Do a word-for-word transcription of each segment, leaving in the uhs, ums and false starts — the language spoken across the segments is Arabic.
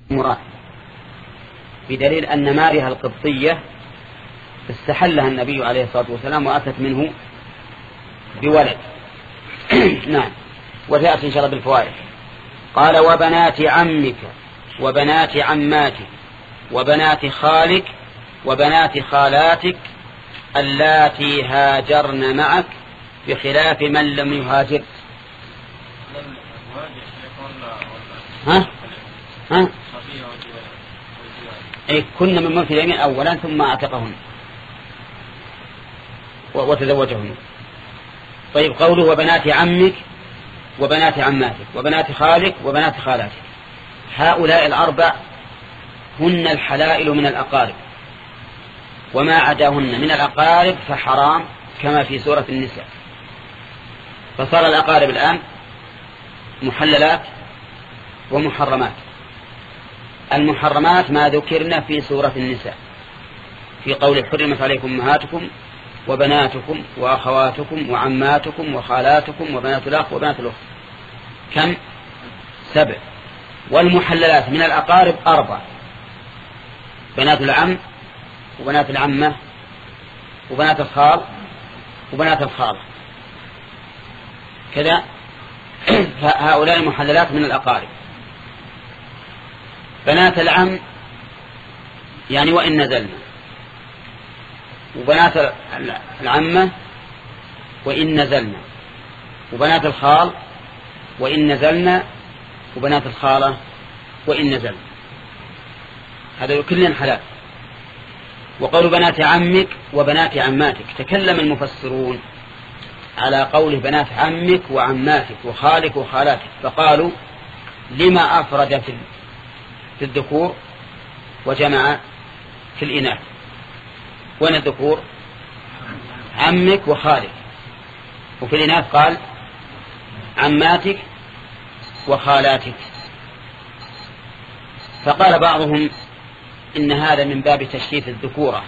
مراد، بدليل أن مارها القبطية استحلها النبي عليه الصلاة والسلام وأتت منه بولد. نعم. وجاءت إن شاء الله بالفوائد. قال وبنات عمك وبنات عماتك وبنات خالك وبنات خالاتك اللاتي هاجرن معك بخلاف من لم يهاجر. ها ها أي كن من ملك اليمين أولا ثم أعتقهن وتزوجهن. طيب قوله وبنات عمك وبنات عماتك وبنات خالك وبنات خالاتك، هؤلاء الأربع هن الحلائل من الأقارب، وما عداهن من الأقارب فحرام كما في سورة النساء. فصار الأقارب الآن محللات ومحرمات. المحرمات ما ذكرنا في سورة النساء في قول حرمت عليكم أمهاتكم وبناتكم وأخواتكم وعماتكم وخالاتكم وبنات الأخ وبنات الأخت، كم؟ سبع. والمحللات من الأقارب أربع: بنات العم وبنات العمة وبنات الخال وبنات الخالة كذا. هؤلاء المحللات من الأقارب. بنات العم يعني وإن نزلنا، وبنات العمة وإن نزلنا، وبنات الخال وإن نزلنا، وبنات الخالة وإن نزلنا، هذا كلهم حلال. وقول بنات عمك وبنات عماتك، تكلم المفسرون على قوله بنات عمك وعماتك وخالك وخالاتك، فقالوا لما أفرد في الذكور وجمع في الإناث؟ وين الذكور؟ عمك وخالك، وفي الإناث قال عماتك وخالاتك. فقال بعضهم إن هذا من باب تشريف الذكورة،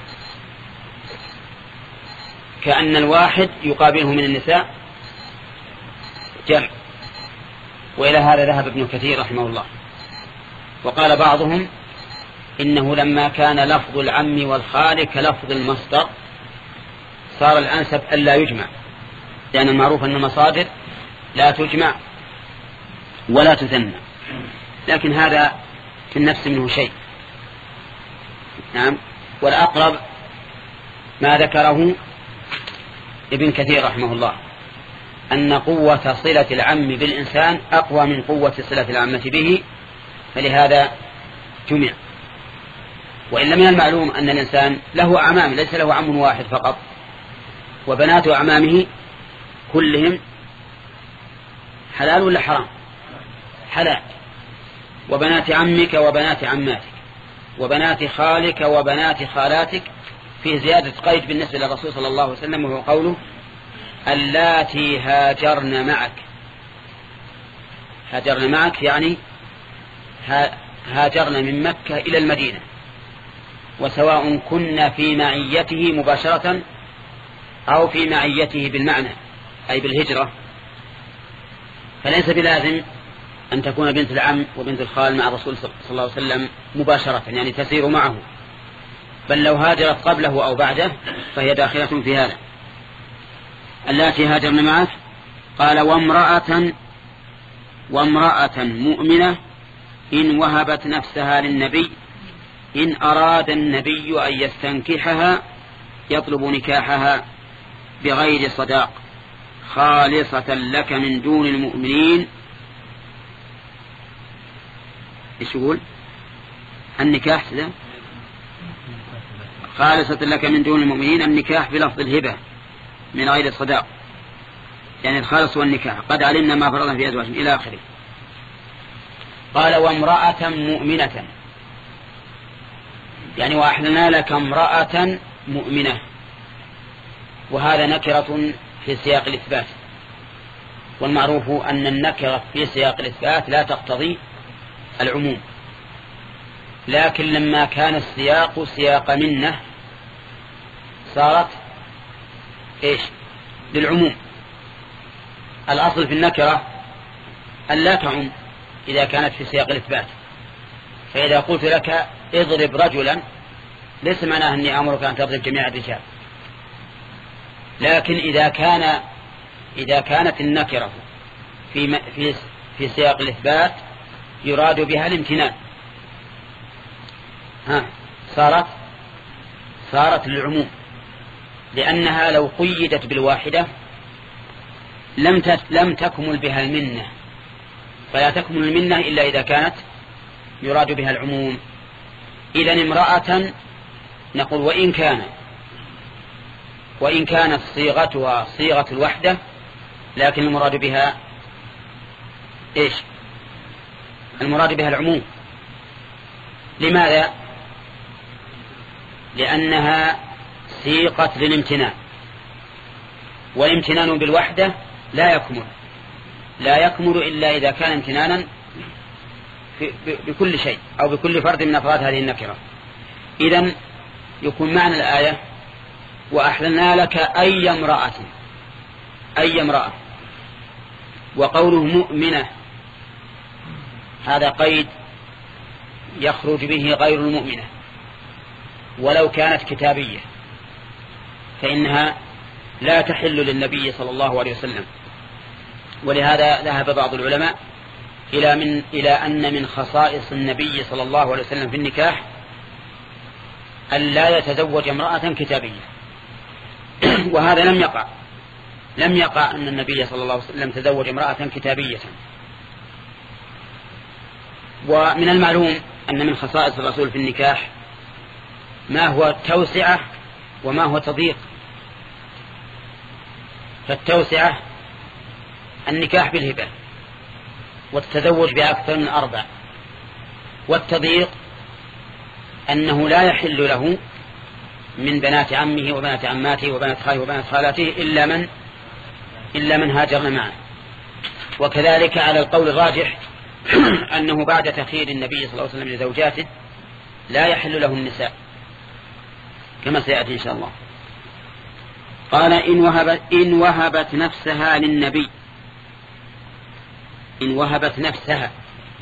كأن الواحد يقابله من النساء جمع، وإلى هذا ذهب ابن كثير رحمه الله. وقال بعضهم إنه لما كان لفظ العم والخال كلفظ المصدر صار الأنسب ألا يجمع، لأن المعروف أن المصادر لا تجمع ولا تثنى، لكن هذا في النفس منه شيء. نعم. والأقرب ما ذكره ابن كثير رحمه الله أن قوة صلة العم بالإنسان أقوى من قوة صلة العمة به، فلهذا جمع. وإلا من المعلوم أن الإنسان له أعمام، ليس له عم واحد فقط، وبنات أعمامه كلهم حلال ولا حرام؟ حلال. وبنات عمك وبنات عماتك وبنات خالك وبنات خالاتك فيه زيادة قيد بالنسبة للرسول صلى الله عليه وسلم، وهو قوله اللاتي هاجرن معك. هاجرن معك يعني هاجرن من مكة إلى المدينة، وسواء كنا في معيته مباشرة أو في معيته بالمعنى أي بالهجرة، فليس بلازم أن تكون بنت العم وبنت الخال مع الرسول صلى الله عليه وسلم مباشرة، يعني تسير معه، بل لو هاجرت قبله أو بعده فهي داخلة في هذا. اللاتي هاجرن معك. قال وامرأة وامرأة مؤمنة إن وهبت نفسها للنبي إن أراد النبي أن يستنكحها يطلب نكاحها بغير صداق خالصة لك من دون المؤمنين. إيش يقول؟ النكاح سلام خالصة لك من دون المؤمنين، النكاح بلفظ الهبة من غير الصداق، يعني الخالص والنكاح. قد علمنا ما فرضنا في أزواجهم إلى آخره. قال وامرأة مؤمنة، يعني وأحلنا لك امرأة مؤمنة، وهذا نكرة في سياق الإثبات، والمعروف أن النكرة في سياق الإثبات لا تقتضي العموم، لكن لما كان السياق سياق منه صارت إيش؟ للعموم. الأصل في النكرة أن لا تعم إذا كانت في سياق الإثبات، فإذا قلت لك اضرب رجلا ليس معناه أني أمرك أن تضرب جميع الرجال، لكن إذا كان إذا كانت النكرة في في في سياق الإثبات يراد بها الامتنان، ها صارت صارت للعموم، لأنها لو قيدت بالواحدة لم لم تكمل بها المنة، فلا تكمل المنة إلا إذا كانت يراد بها العموم. إذن امرأة نقول وإن كان وإن كانت صيغتها صيغة الوحدة لكن المراد بها إيش؟ المراد بها العموم. لماذا؟ لأنها صيغة للامتنان، والامتنان بالوحدة لا يكمل لا يكمل إلا إذا كان امتنانا بكل شيء أو بكل فرد من أفراد هذه النكرة. إذن يكون معنى الآية وأحللنا لك أي امرأة أي امرأة، وقوله مؤمنة هذا قيد يخرج به غير المؤمنة، ولو كانت كتابية فإنها لا تحل للنبي صلى الله عليه وسلم. ولهذا ذهب بعض العلماء إلى من إلى أن من خصائص النبي صلى الله عليه وسلم في النكاح أن لا يتزوج امرأة كتابية وهذا لم يقع لم يقع أن النبي صلى الله عليه وسلم تزوج امرأة كتابية. ومن المعلوم أن من خصائص الرسول في النكاح ما هو توسعة وما هو تضييق. فالتوسعة النكاح بالهبة والتزوج بأكثر من أربع، والتضييق أنه لا يحل له من بنات عمه وبنات عماته وبنات خاله وبنات خالاته إلا من إلا من هاجرن معه. وكذلك على القول الراجح أنه بعد تخيير النبي صلى الله عليه وسلم لزوجاته لا يحل له النساء كما سيأتي إن شاء الله. قال إن وهبت, إن وهبت نفسها للنبي، إن وهبت نفسها،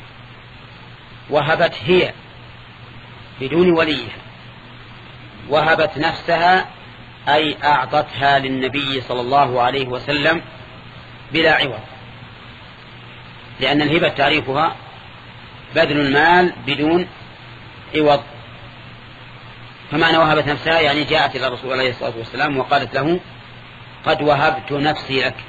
وهبت هي بدون وليها، وهبت نفسها أي أعطتها للنبي صلى الله عليه وسلم بلا عوض، لأن الهبة تعريفها بذل المال بدون عوض. فمعنى وهبت نفسها يعني جاءت إلى الرسول عليه الصلاة والسلام وقالت له قد وهبت نفسي لك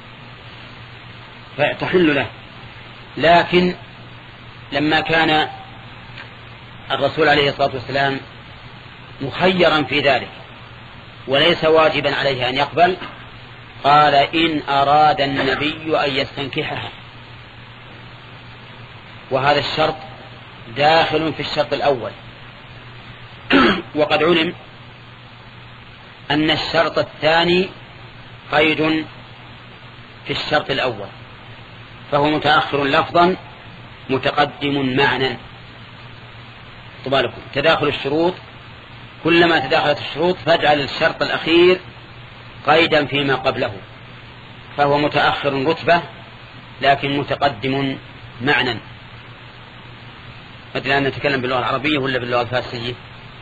فتحل له. لكن لما كان الرسول عليه الصلاة والسلام مخيرا في ذلك وليس واجبا عليه أن يقبل، قال إن أراد النبي أن يستنكحها، وهذا الشرط داخل في الشرط الأول. وقد علم أن الشرط الثاني قيد في الشرط الأول، فهو متأخر لفظا متقدم معنى. طبالكم تداخل الشروط، كلما تداخلت الشروط فاجعل الشرط الأخير قيدا فيما قبله، فهو متأخر رتبة لكن متقدم معنى. أدري أن نتكلم باللغة العربية ولا باللغة الفارسية؟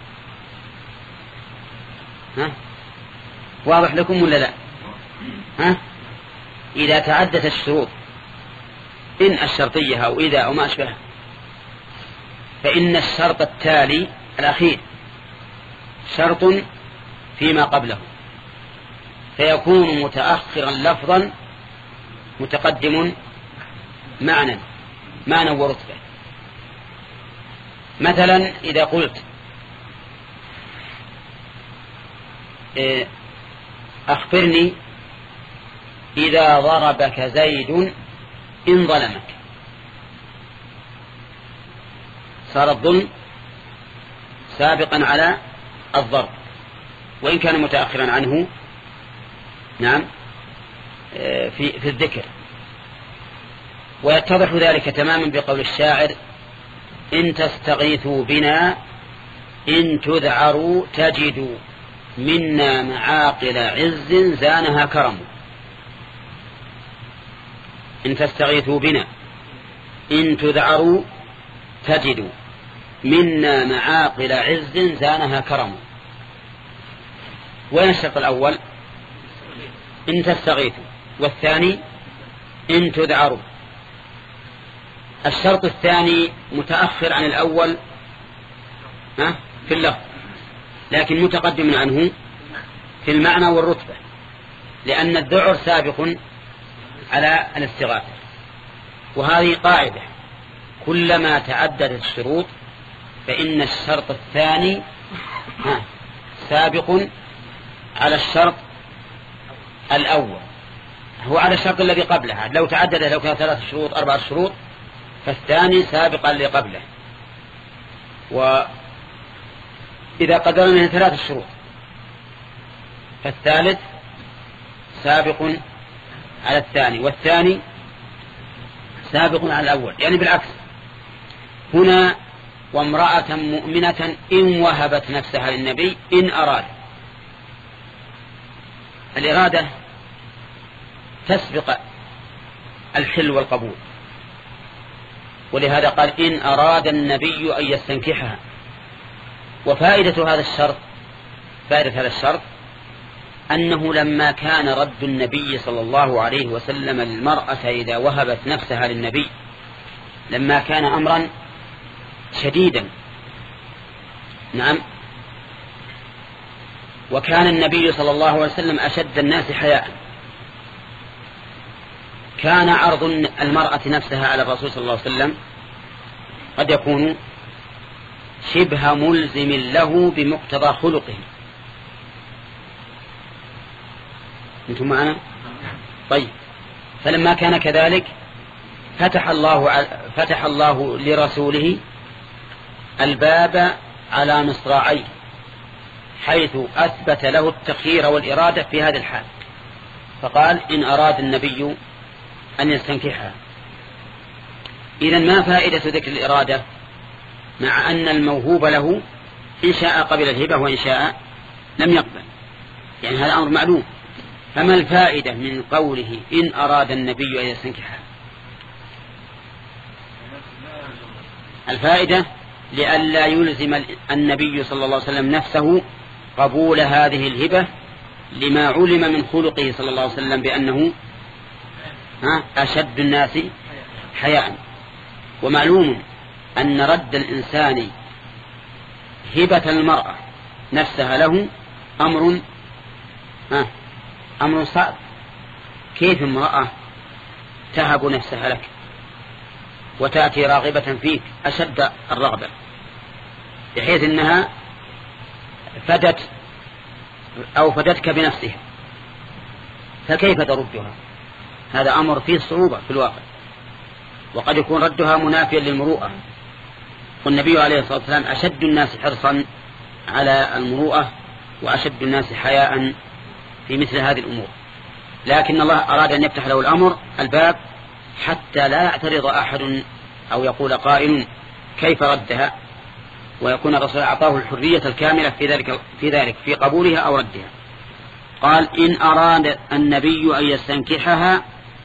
ها؟ واضح لكم ولا لا؟ ها؟ إذا تعدت الشروط إن الشرطية أو إذا أو ما أشبه، فإن الشرط التالي الأخير شرط فيما قبله، فيكون متأخرا لفظا متقدم معنى معنى ورتبة. مثلا إذا قلت أخبرني إذا ضربك زيد إن ظلمك، صار الظلم سابقا على الضرب وإن كان متأخرا عنه نعم في, في الذكر. ويتضح ذلك تماما بقول الشاعر إن تستغيثوا بنا إن تذعروا تجدوا منا معاقل عز زانها كرم. إن تستغيثوا بنا إن تذعروا تجدوا منا معاقل عز زانها كرم. وين الشرط الأول؟ إن تستغيثوا، والثاني إن تذعروا. الشرط الثاني متأخر عن الأول في اللفظ، لكن متقدم عنه في المعنى والرتبة، لأن الذعر سابق على الاستغاثة. وهذه قاعدة: كلما تعددت الشروط فإن الشرط الثاني سابق على الشرط الأول، هو على الشرط الذي قبلها. لو تعدد، لو كان ثلاث شروط أربع شروط، فالثاني سابقا لقبله. وإذا قدرنا من ثلاث شروط فالثالث سابق على الثاني، والثاني سابق على الأول، يعني بالعكس. هنا: وامرأة مؤمنة إن وهبت نفسها للنبي إن أراد. الإرادة تسبق الحل والقبول، ولهذا قال: إن أراد النبي أن يستنكحها. وفائدة هذا الشرط فائدة هذا الشرط أنه لما كان رد النبي صلى الله عليه وسلم المرأة إذا وهبت نفسها للنبي لما كان أمرا شديدا، نعم، وكان النبي صلى الله عليه وسلم أشد الناس حياء، كان عرض المرأة نفسها على الرسول صلى الله عليه وسلم قد يكون شبه ملزم له بمقتضى خلقه. أنتم معنا؟ طيب، فلما كان كذلك فتح الله فتح الله لرسوله الباب على مصراعيه، حيث أثبت له التخيير والإرادة في هذا الحال، فقال: إن أراد النبي أن يستنكحها. إذن ما فائدة ذكر الإرادة مع أن الموهوب له إن شاء قبل الهبة وإن شاء لم يقبل؟ يعني هذا أمر معلوم. فما الفائدة من قوله إن أراد النبي أن يستنكحها؟ الفائدة لئلا يلزم النبي صلى الله عليه وسلم نفسه قبول هذه الهبة، لما علم من خلقه صلى الله عليه وسلم بأنه أشد الناس حياء. ومعلوم أن رد الإنسان هبة المرأة نفسها له أمر أمر صعب. كيف امرأة تهب نفسها لك وتأتي راغبة فيك أشد الرغبة، بحيث أنها فدت أو فدتك بنفسها، فكيف تردها؟ هذا أمر فيه صعوبة في الواقع، وقد يكون ردها منافيا للمروءة. والنبي عليه الصلاة والسلام أشد الناس حرصا على المروءة وأشد الناس حياء في مثل هذه الأمور، لكن الله أراد أن يفتح له الأمر الباب حتى لا يعترض أحد أو يقول قائل كيف ردها، ويكون الرسول أعطاه الحرية الكاملة في ذلك في ذلك في قبولها أو ردها. قال: إن أراد النبي أن يستنكحها،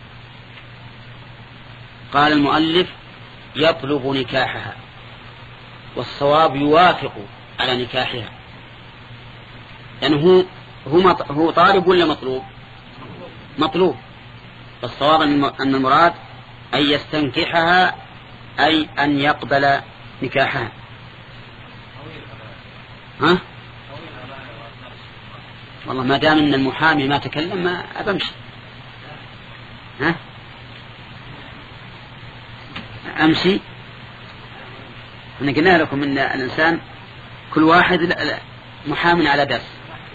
قال المؤلف: يطلب نكاحها، والصواب يوافق على نكاحها. يعني هو هو هو طالب ولا مطلوب؟ مطلوب. فالصواب أن المراد أن يستنكحها، أي أن يقبل نكاحها. ها؟ والله ما دام أن المحامي ما تكلم ما أبمشي. ها؟ أمشي. أنا قلنا لكم أن الإنسان كل واحد محامي على درس،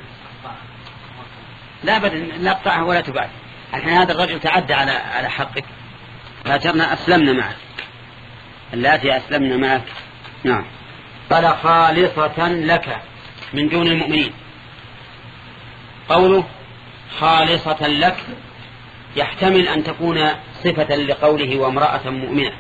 لا بد لا تقطعه ولا تبعد. الحين هذا الرجل تعدى على على حقك، فاجرنا أسلمنا معك، اللاتي أسلمنا معك. نعم. قال: خالصة لك من دون المؤمنين. قوله خالصة لك يحتمل أن تكون صفة لقوله وامرأة مؤمنة،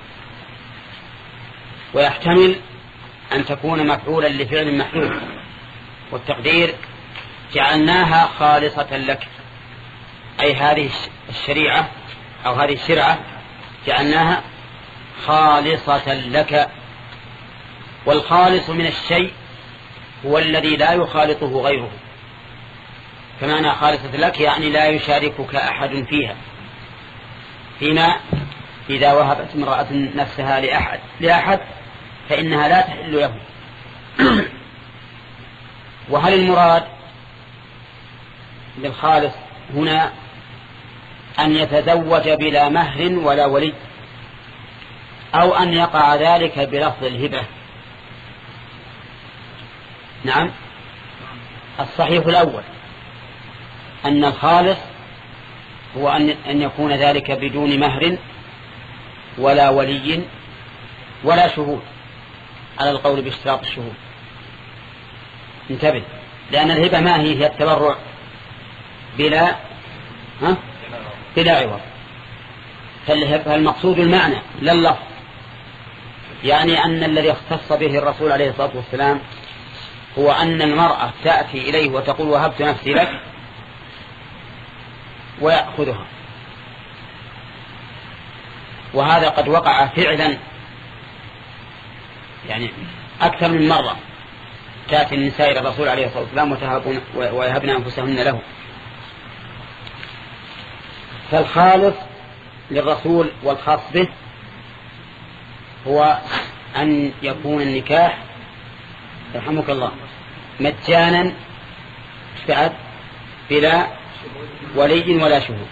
ويحتمل أن تكون مفعولا لفعل محذوف، والتقدير جعلناها خالصة لك، أي هذه الشريعة أو هذه الشرعة جعلناها خالصة لك. والخالص من الشيء هو الذي لا يخالطه غيره، كما خالصة لك يعني لا يشاركك أحد فيها، فيما إذا وهبت امرأة نفسها لأحد, لأحد فإنها لا تحل له. وهل المراد بالخالص هنا أن يتزوج بلا مهر ولا ولي، أو أن يقع ذلك بلفظ الهبة؟ نعم، الصحيح الأول أن الخالص هو أن يكون ذلك بدون مهر ولا ولي ولا شهود، على القول باشتراط الشهود. انتبه، لأن الهبة ما هي؟ هي التبرع بلا ها بلا عوض، فالمقصود المعنى لا اللفظ. يعني أن الذي اختص به الرسول عليه الصلاة والسلام هو أن المرأة تأتي إليه وتقول وهبت نفسي لك ويأخذها، وهذا قد وقع فعلا، يعني أكثر من مرة تأتي النساء إلى الرسول عليه الصلاة والسلام ويهبن أنفسهن له. فالخالص للرسول والخاص به هو أن يكون النكاح رحمك الله مجانا بعد بلا ولي ولا شهود.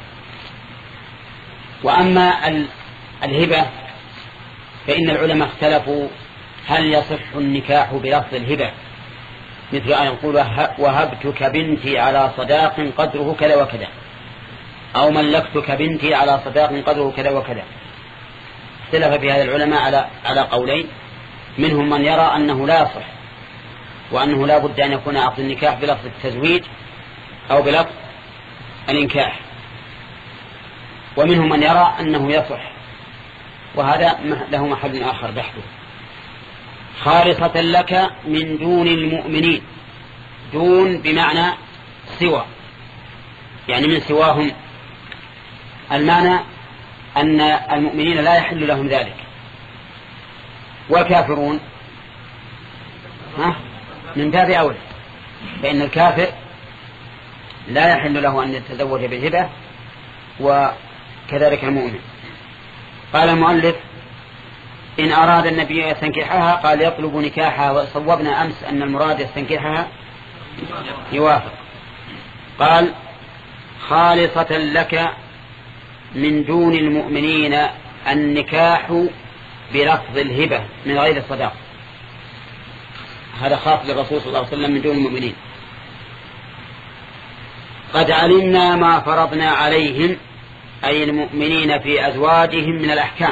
وأما الهبة فإن العلماء اختلفوا هل يصح النكاح بلفظ الهبة، مثل أن يقول وهبتك بنتي على صداق قدره كذا وكذا، أو ملكتك بنتي على صداق قدره كذا وكذا. اختلف في هذا العلماء على على قولين، منهم من يرى أنه لا يصح، وأنه لا بد أن يكون عقد النكاح بلفظ التزويج أو بلفظ الإنكاح، ومنهم من يرى أنه يصح، وهذا له محل آخر بحثه. خالصة لك من دون المؤمنين، دون بمعنى سوى، يعني من سواهم. المعنى أن المؤمنين لا يحل لهم ذلك، والكافرون ها من باب أولى، فإن الكافر لا يحل له أن يتزوج بالهبة، وكذلك المؤمن. قال المؤلف إن أراد النبي يستنكحها قال يطلب نكاحها، وصوبنا أمس أن المراد يستنكحها يوافق. قال خالصة لك من دون المؤمنين النكاح بلفظ الهبة من غير الصداق، هذا خاص للرسول صلى الله عليه وسلم من دون المؤمنين. قد علمنا ما فرضنا عليهم، أي المؤمنين في أزواجهم من الأحكام.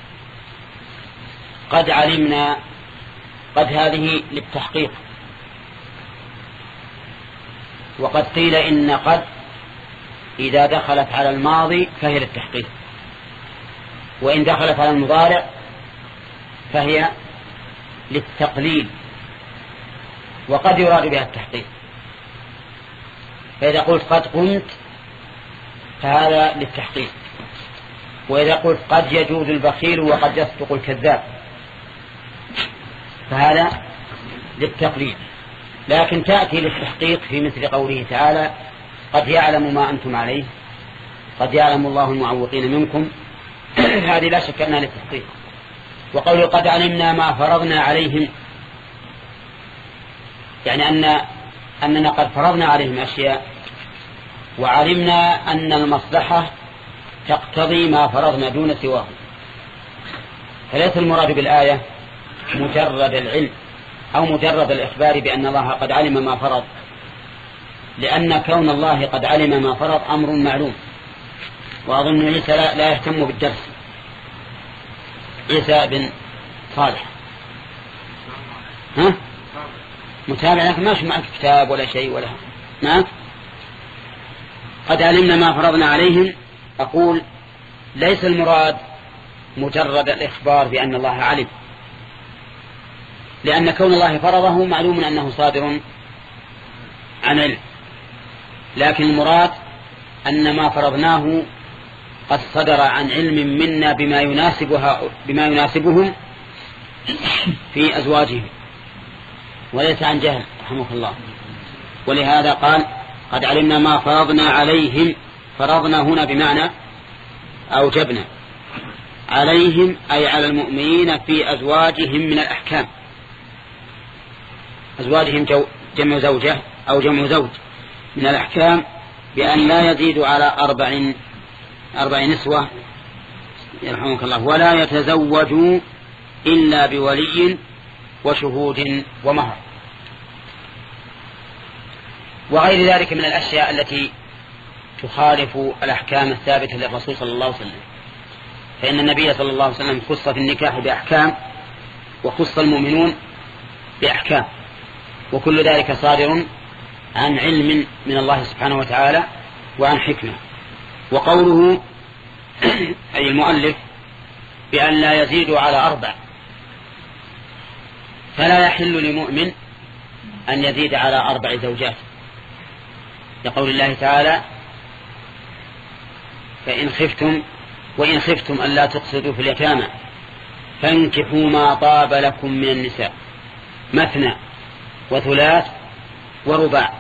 قد علمنا، قد هذه للتحقيق، وقد قيل إن قد إذا دخلت على الماضي فهي للتحقيق، وإن دخلت على المضارع فهي للتقليل، وقد يراد بها التحقيق. فإذا قلت قد قمت فهذا للتحقيق، وإذا قلت قد يجوز البخيل وقد يصدق الكذاب فهذا للتقليد. لكن تأتي للتحقيق في مثل قوله تعالى قد يعلم ما أنتم عليه، قد يعلم الله المعوقين منكم، هذه لا شك أنها للتحقيق. وقوله قد علمنا ما فرضنا عليهم، يعني أن أننا قد فرضنا عليهم أشياء، وعلمنا أن المصلحة تقتضي ما فرضنا دون سواه. فليس المراد بالآية مجرد العلم أو مجرد الإخبار بأن الله قد علم ما فرض، لأن كون الله قد علم ما فرض أمر معلوم. وأظن عيسى لا, لا يهتم بالدرس، عيسى بن صالح ها متابع، لكن ما شو معك كتاب ولا شيء ولا معك. قد علمنا ما فرضنا عليهم، أقول ليس المراد مجرد الإخبار بأن الله علم، لأن كون الله فرضه معلوم أنه صادر عن علم، لكن المراد أن ما فرضناه قد صدر عن علم منا بما يناسبها بما يناسبهم، في أزواجهم وليس عن جهل رحمه الله. ولهذا قال قد علمنا ما فرضنا عليهم. فرضنا هنا بمعنى أوجبنا عليهم أي على المؤمنين في أزواجهم من الأحكام. أزواجهم جمع زوجة أو جمع زوج من الأحكام بأن لا يزيدوا على أربع أربع نسوة يرحمك الله ولا يتزوجوا إلا بولي وشهود ومهر وغير ذلك من الأشياء التي تخالف الأحكام الثابتة للرسول صلى الله عليه وسلم. فإن النبي صلى الله عليه وسلم خص في النكاح بأحكام وخص المؤمنون بأحكام، وكل ذلك صادر عن علم من الله سبحانه وتعالى وعن حكمة. وقوله أي المؤلف بأن لا يزيدوا على أربع، فلا يحل لمؤمن أن يزيد على أربع زوجات، لقول الله تعالى فإن خفتم وإن خفتم ألا تقسطوا في اليتامى فانكحوا ما طاب لكم من النساء مثنى وثلاث ورباع.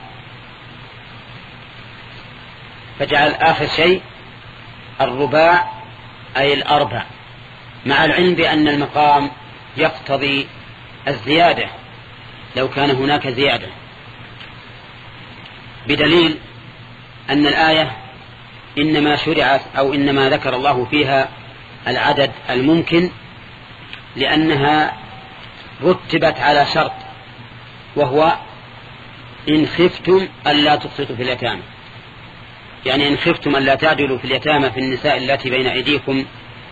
فجعل آخر شيء الرباع أي الأربع، مع العلم بأن المقام يقتضي الزيادة لو كان هناك زيادة، بدليل أن الآية إنما شرعت أو إنما ذكر الله فيها العدد الممكن لأنها رتبت على شرط، وهو إن خفتم ألا تقسطوا في اليتامى، يعني إن خفتم ألا تعدلوا في اليتامى في النساء التي بين أيديكم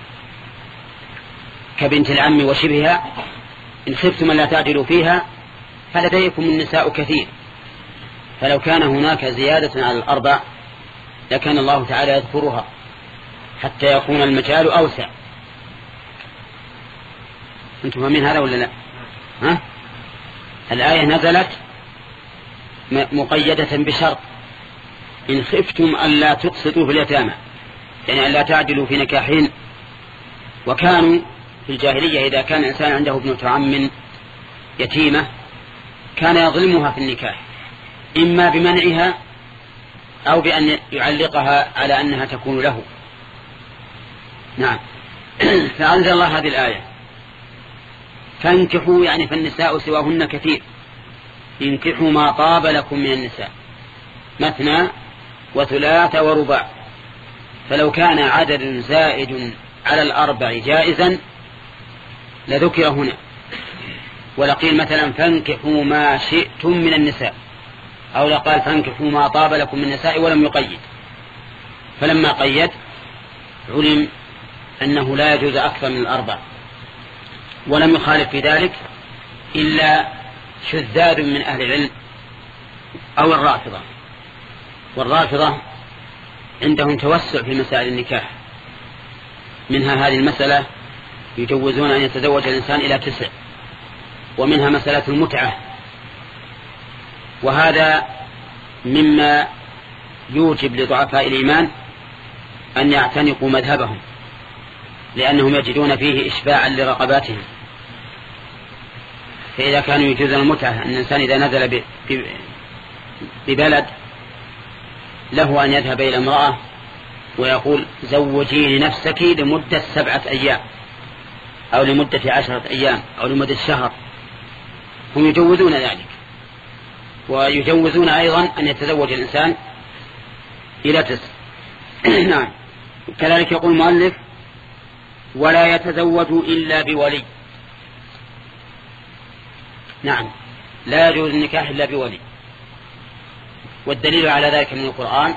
كبنت العم وشبهها، إن خفتم ألا تعدلوا فيها فلديكم النساء كثير. فلو كان هناك زيادة على الأربع لكان الله تعالى يذكرها حتى يكون المجال أوسع. أنتم فاهمين هذا ولا لا؟ ها؟ الآية نزلت مقيدة بشرط إن خفتم ألا تقسطوا في اليتامى، يعني ألا تعدلوا في نكاحين. وكانوا في الجاهلية إذا كان الإنسان عنده ابنة عم يتيمة كان يظلمها في النكاح، إما بمنعها أو بأن يعلقها على أنها تكون له. نعم. فأنزل الله هذه الآية فانكحوا، يعني فالنساء سواهن كثير، انكحوا ما طاب لكم من النساء مثنى وثلاث ورباع. فلو كان عدد زائد على الأربع جائزا لذكر هنا، ولقيل مثلا فانكحوا ما شئتم من النساء، أو لقال فانكحوا ما طاب لكم من النساء ولم يقيد. فلما قيد علم أنه لا يجوز أكثر من الأربع، ولم يخالف في ذلك إلا شذاذ من أهل العلم أو الرافضة. والرافضة عندهم توسع في مسائل النكاح، منها هذه المسألة يجوزون أن يتزوج الإنسان إلى تسع، ومنها مسألة المتعة، وهذا مما يوجب لضعفاء الإيمان أن يعتنقوا مذهبهم، لأنهم يجدون فيه إشباعا لرقباتهم. فإذا كانوا يجوزون المتعة، أن الإنسان إذا نزل ببلد له أن يذهب إلى امرأة ويقول زوجيني نفسك لمدة سبعة أيام أو لمدة عشرة أيام أو لمدة شهر، هم يجوزون ذلك. ويجوزون أيضا أن يتزوج الإنسان إلى تسع. نعم. كذلك يقول المؤلف ولا يتزوج إلا بولي. نعم، لا يجوز النكاح إلا بولي، والدليل على ذلك من القرآن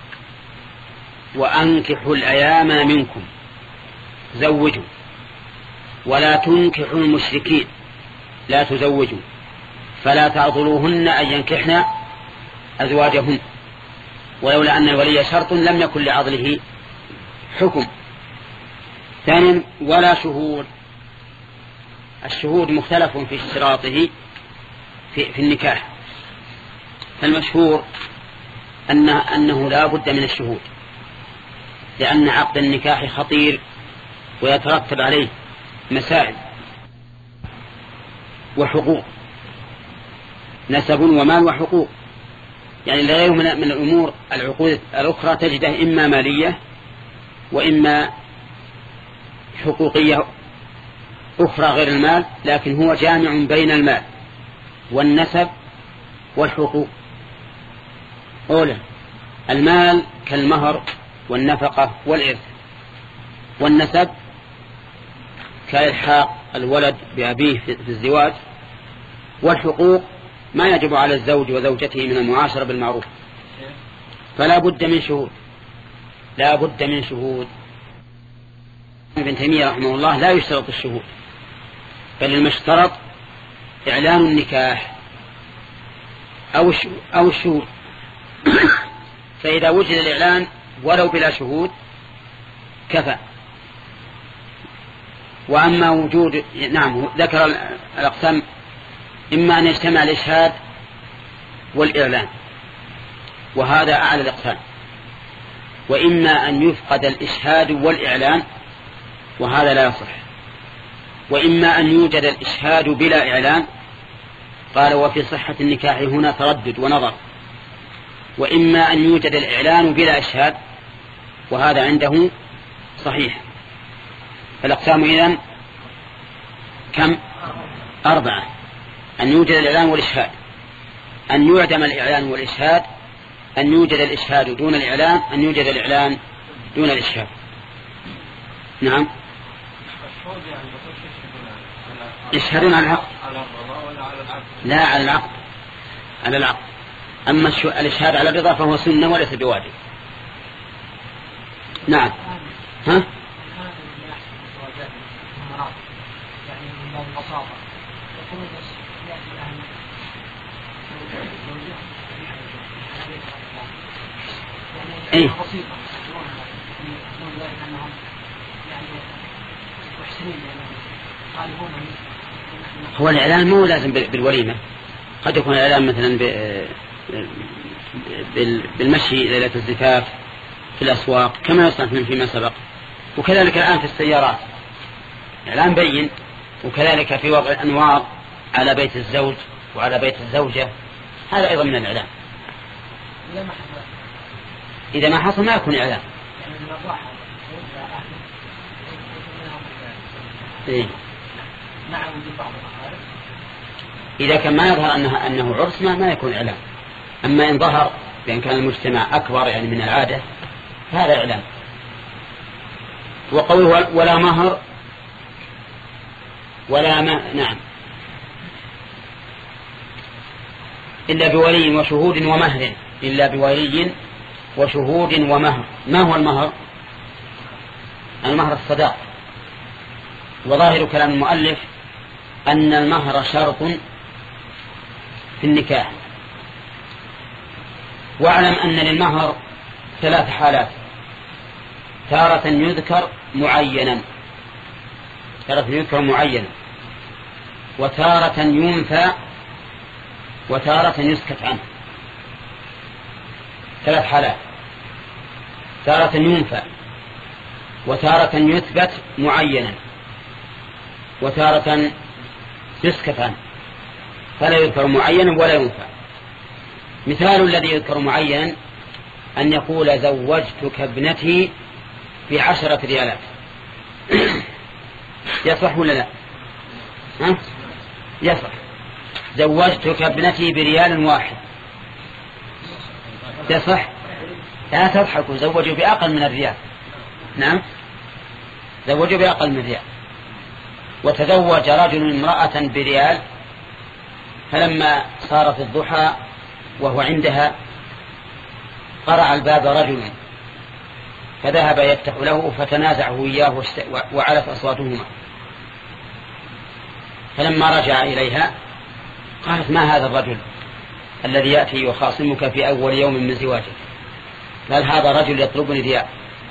وأنكحوا الأيام منكم زوجوا ولا تنكحوا المشركين لا تزوجوا فلا تعضلوهن أن ينكحن أزواجهن، ولولا أن الولي شرط لم يكن لعضله حكم. ثانيا ولا شهود. الشهود مختلف في اشتراطه في, في النكاح، فالمشهور أن أنه لا بد من الشهود، لأن عقد النكاح خطير ويترتب عليه مسائل، وحقوق، نسب ومال وحقوق، يعني غيره من الأمور العقود الأخرى تجده إما مالية وإما حقوقية أخرى غير المال، لكن هو جامع بين المال والنسب والحقوق. أولا المال كالمهر والنفقة والإرث، والنسب كإلحاق الولد بأبيه في الزواج، والحقوق ما يجب على الزوج وزوجته من المعاشرة بالمعروف. فلا بد من شهود، لا بد من شهود. ابن تيمية رحمه الله لا يشترط الشهود، بل المشترط إعلان النكاح أو الشهود. فإذا وجد الإعلان ولو بلا شهود كفى. وأما وجود، نعم ذكر الأقسام، إما أن يجتمع الإشهاد والإعلان وهذا أعلى الأقسام، وإما أن يفقد الإشهاد والإعلان وهذا لا يصح، وإما أن يوجد الإشهاد بلا إعلان، قال وفي صحة النكاح هنا تردد ونظر، وإما أن يوجد الإعلان بلا إشهاد وهذا عنده صحيح. فالأقسام إذن كم؟ أربعة: أن يوجد الإعلان والإشهاد، أن يعدم الإعلان والإشهاد، أن يوجد الإشهاد دون الإعلان، أن يوجد الإعلان دون الإشهاد. نعم. يشهدون على العقد؟ لا، على العقد، على العقد. أما الإشهاد على الرضا فهو سنة وليس بواجب. نعم. ها؟ إيه؟ هو الإعلان مو لازم بالوليمة، قد يكون الإعلان مثلا بالمشي ليلة الزفاف في الأسواق كما يصنع فيما سبق، وكذلك الآن في السيارات إعلان بين، وكذلك في وضع الأنوار على بيت الزوج وعلى بيت الزوجة، هذا أيضا من الإعلان. إذا ما حصل ما يكون إعلان. إيه؟ إذا كان ما يظهر أنه, أنه عرس ما, ما يكون إعلان. أما إن ظهر بأن كان المجتمع أكبر يعني من العادة هذا إعلان. وقوله ولا مهر ولا ما نعم إلا بولي وشهود ومهر، إلا بولي وشهود ومهر. ما هو المهر؟ المهر الصداق. وظاهر كلام المؤلف أن المهر شرط في النكاح. واعلم أن للمهر ثلاث حالات: تارة يذكر معينا، تارة يذكر معينا، وتارة ينفى، وتارة يسكت عنه. ثلاث حالات: تارة ينفى، وتارة يثبت معينا، وتارة يسكت عنه، فلا يذكر معينا ولا ينفى. مثال الذي يذكر معينا أن يقول زوجتك ابنتي بعشرة ريالات. يصح ولا لا؟ ها؟ يصح. زوجتك ابنتي بريال واحد يصح؟ لا تضحكوا، زوجوا بأقل من الريال. نعم، زوجوا بأقل من الريال. وتزوج رجل امرأة بريال، فلما صار في الضحى وهو عندها قرع الباب رجل فذهب يفتح له فتنازعه إياه وعلت أصواتهما، فلما رجع إليها قالت ما هذا الرجل الذي يأتي يخاصمك في أول يوم من زواجك؟ قال هذا رجل يطلبني ريال.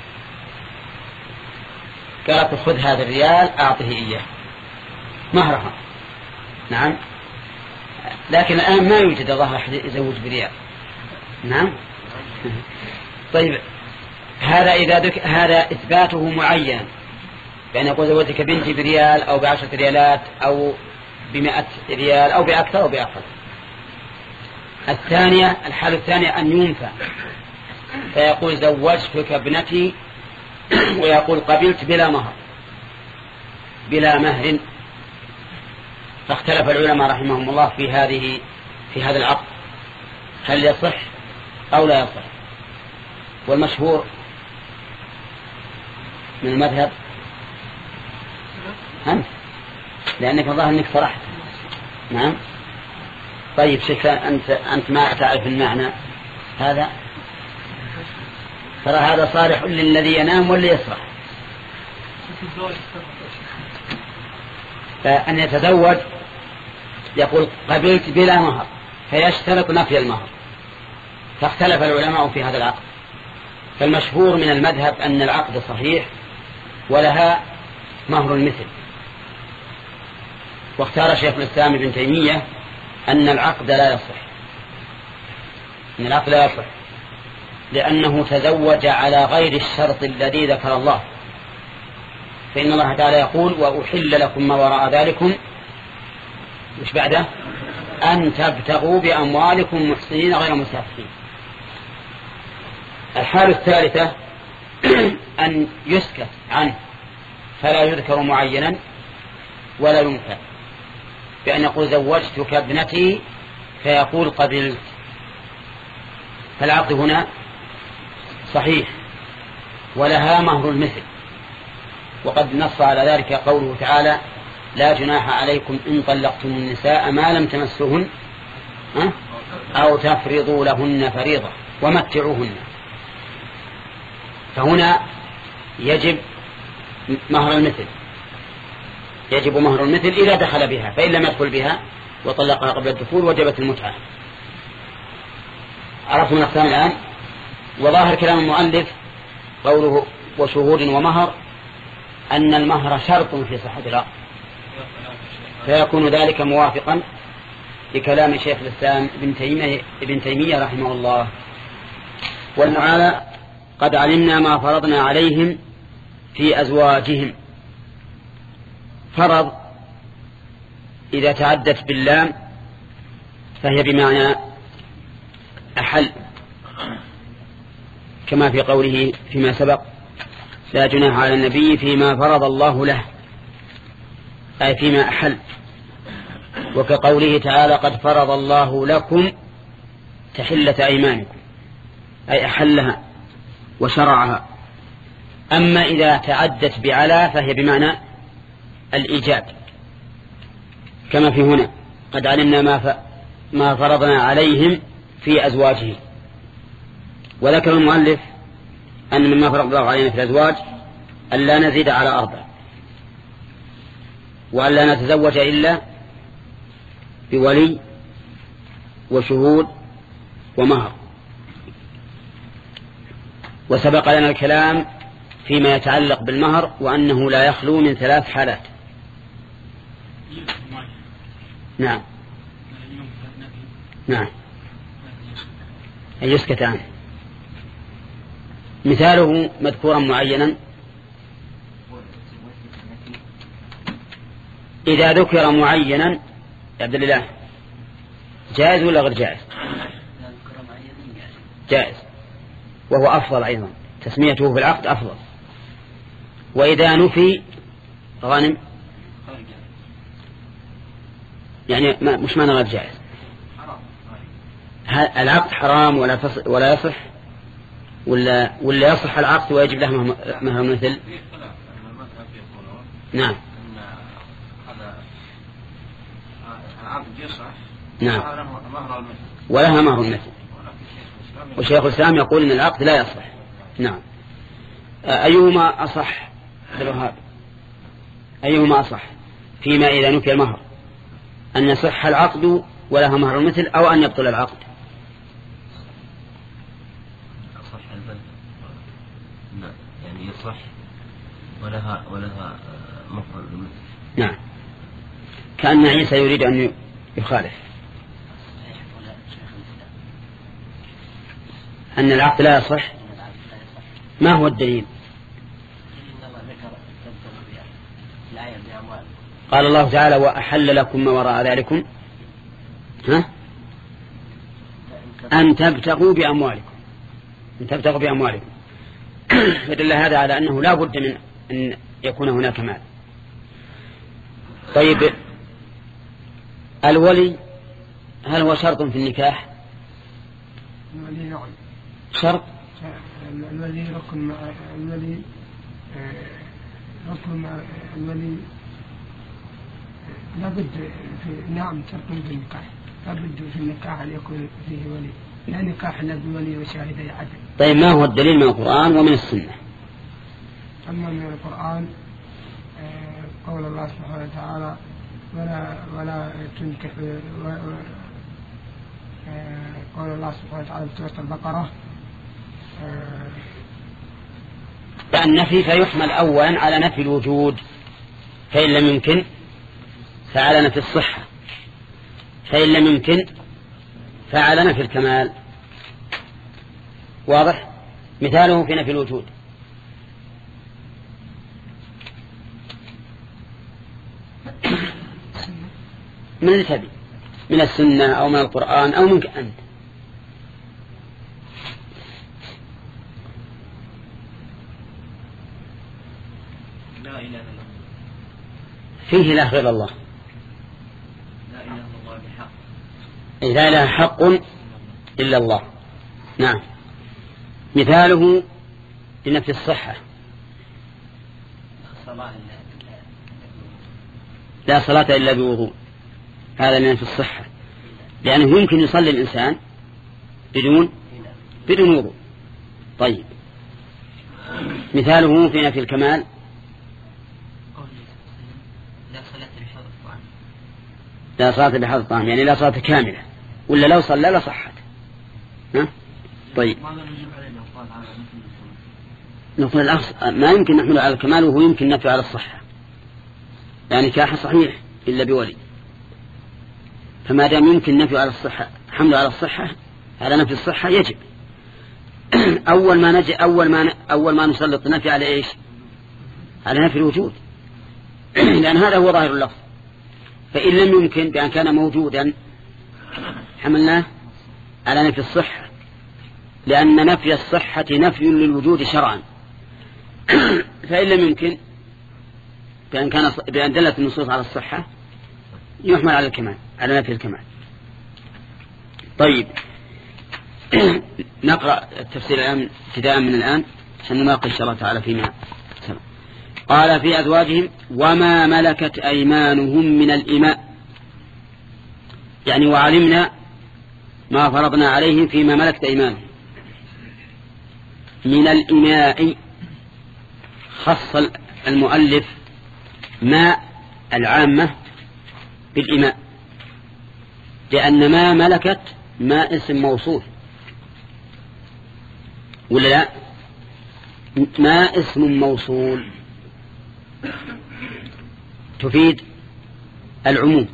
قالت خذ هذا الريال أعطه إياه مهرها. نعم، لكن الآن ما يوجد ظهر أحد يزوج بريال. نعم. طيب هذا إذا دك هذا إثباته معين، يعني يقول زوجتك بنتي بريال أو بعشرة ريالات أو بمئة ريال أو بأكثر أو بأقل. الثانية الحالة الثانية أن ينفى فيقول زوجتك ابنتي ويقول قبلت بلا مهر بلا مهر. فاختلف العلماء رحمهم الله في هذه في هذا العقد هل يصح أو لا يصح. والمشهور من المذهب أنت لأنك الظاهر أنك صرحت. نعم. طيب شيخ أنت أنت ما تعرف المعنى هذا ترى هذا صالح للذي ينام واللي يسرح. فأن يتزوج يقول قبلت بلا مهر فيشترط نفي المهر. فاختلف العلماء في هذا العقد. فالمشهور من المذهب أن العقد صحيح ولها مهر المثل. واختار شيخ الإسلام ابن تيمية أن العقد لا يصح أن العقد لا يصح لأنه تزوج على غير الشرط الذي ذكر الله. فإن الله تعالى يقول وأحل لكم ما وراء ذلكم مش بعده أن تبتغوا بأموالكم محسنين غير مسافرين. الحالة الثالثة أن يسكت عنه فلا يذكر معينا ولا ينفى بأن يقول زوجتك ابنتي فيقول قبلت. فالعقد هنا صحيح ولها مهر المثل. وقد نص على ذلك قوله تعالى لا جناح عليكم إن طلقتم النساء ما لم تمسوهن أو تفرضوا لهن فريضة ومتعوهن. فهنا يجب مهر المثل يجب مهر المثل إذا دخل بها. فإن لم يدخل بها وطلقها قبل الدخول وجبت المتعة. عرفتم الأقسام الآن. وظاهر كلام المؤلف قوله وشهود ومهر أن المهر شرط في صحة العقد فيكون ذلك موافقا لكلام شيخ الإسلام ابن تيمية, ابن تيمية رحمه الله. والمعالى قد علمنا ما فرضنا عليهم في أزواجهم. فرض إذا تعدت باللام فهي بمعنى أحل كما في قوله فيما سبق لا جناح على النبي فيما فرض الله له أي فيما أحل. وكقوله تعالى قد فرض الله لكم تحلة أيمانكم أي أحلها وشرعها. أما إذا تعدت بعلا فهي بمعنى الإيجاب كما في هنا قد علمنا ما, ما فرضنا عليهم في أزواجهم. وذكر المؤلف أن مما فرض الله علينا في الأزواج أن لا نزيد على أربع وأن لا نتزوج إلا بولي وشهود ومهر. وسبق لنا الكلام فيما يتعلق بالمهر وأنه لا يخلو من ثلاث حالات. نعم نعم أن يسكت عنه. مثاله مذكورا معينا إذا ذكر معينا يا عبد الله جائز ولا غير جائز؟ جائز وهو أفضل أيضا تسميته في العقد أفضل. وإذا نفي غانم يعني مش معنى غير جائز العقد حرام ولا ولا يصح ولا ولا يصح العقد ويجب له مهر مثل. نعم العقد يصح نعم ولها مهر المثل. وشيخ الإسلام يقول إن العقد لا يصح. نعم أيهما أصح بالوهاب أيهما أصح فيما إذا نفي المهر أن يصح العقد ولها مهر المثل أو أن يبطل العقد؟ أصح البلد لا يعني يصح ولها ولها مهر المثل. نعم كأن عيسى يريد أن يخالف أن العقد لا يصح. ما هو الدليل؟ قال الله تعالى وأحل لكم ما وراء ذلكم ها؟ أن تبتغوا بأموالكم أن تبتغوا بأموالكم فدل هذا على أنه لا بد من أن يكون هناك مال. طيب الولي هل هو شرط في النكاح؟ الولي نعم شرط. الولي ركن مع الولي ركن مع الولي لابد في نعم شرط في النكاح لابد في النكاح أن يكون فيه ولي لا نكاح إلا بولي وشاهدي عدل. طيب ما هو الدليل من القرآن ومن السنة؟ أما من القرآن قول الله سبحانه وتعالى ولا ولا تنكح قول الله سبحانه وتعالى في سورة البقرة النفي فيحمل أولا على نفي الوجود فإن لم يمكن فعلى نفي الصحة فإن لم يمكن فعلى نفي الكمال. واضح؟ مثاله في نفي الوجود من التبي من السنة أو من القرآن أو منك أنت. لا إله إلا الله فيه لا غير الله لا إله إلا الله بحق لا إله حق إلا الله. نعم. مثاله لنفي الصحة لا صلاة إلا بوضوء هذا لنفي الصحة لأنه يمكن يصلي الإنسان بدون بدون وضوء. طيب مثاله في نفي الكمال لا صلاة بحضر الطعام لا صلاة بحضر الطعام يعني لا صلاة كاملة ولا لو صلى لا صحت. ها؟ طيب نقول الأخص ما يمكن نحمله على الكمال وهو يمكن نفي على الصحة يعني كاح صحيح إلا بولي فما دام يمكن نفي على الصحة حمله على الصحة على نفي الصحة يجب أول ما نجي أول ما ن... أول ما نسلط نفي على إيش على نفي الوجود لأن هذا هو ظاهر اللفظ. فإن لم يمكن بأن كان موجودا حملناه على نفي الصحة لأن نفي الصحة نفي للوجود شرعا فإن لم يمكن بأن كان بأن دلت النصوص على الصحة يحمل على الكمال على نفي الكمال. طيب نقرأ التفسير الآن ابتداء من الآن عشان نناقش إن شاء الله تعالى فيما سبق. قال في أزواجهم وما ملكت أيمانهم من الإماء يعني وعلمنا ما فرضنا عليهم فيما ملكت أيمانهم من الإماء. خص المؤلف ماء العامة بالإماء لأن ما ملكت ما اسم موصول ولا لا ما اسم موصول تفيد العموم.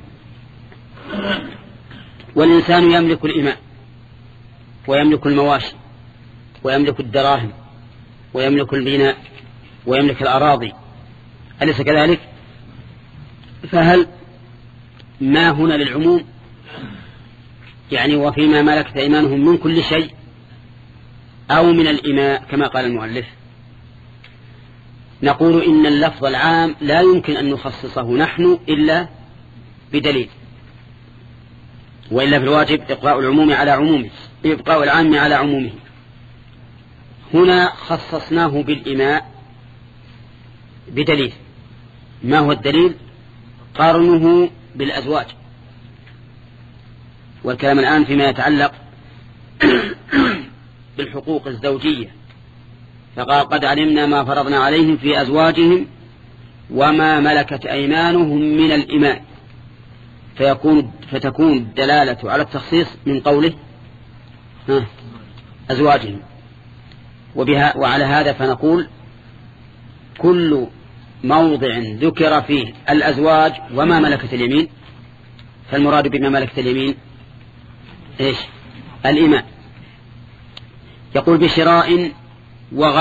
والإنسان يملك الإماء ويملك المواشي ويملك الدراهم ويملك البناء ويملك الأراضي أليس كذلك؟ فهل ما هنا للعموم يعني وفيما ملكت أيمانهم من كل شيء أو من الإماء كما قال المؤلف؟ نقول إن اللفظ العام لا يمكن أن نخصصه نحن إلا بدليل وإلا في الواجب إبقاء العموم على عمومه إبقاء العام على عمومه. هنا خصصناه بالإماء بدليل. ما هو الدليل؟ قارنه بالأزواج والكلام الآن فيما يتعلق بالحقوق الزوجية فقال قد علمنا ما فرضنا عليهم في أزواجهم وما ملكت أيمانهم من الإماء فيكون فتكون الدلالة على التخصيص من قوله ها أزواجهم. وبها وعلى هذا فنقول كل موضع ذكر فيه الأزواج وما ملكت اليمين فالمراد بما ملكت اليمين إيش؟ الإماء. يقول بشراء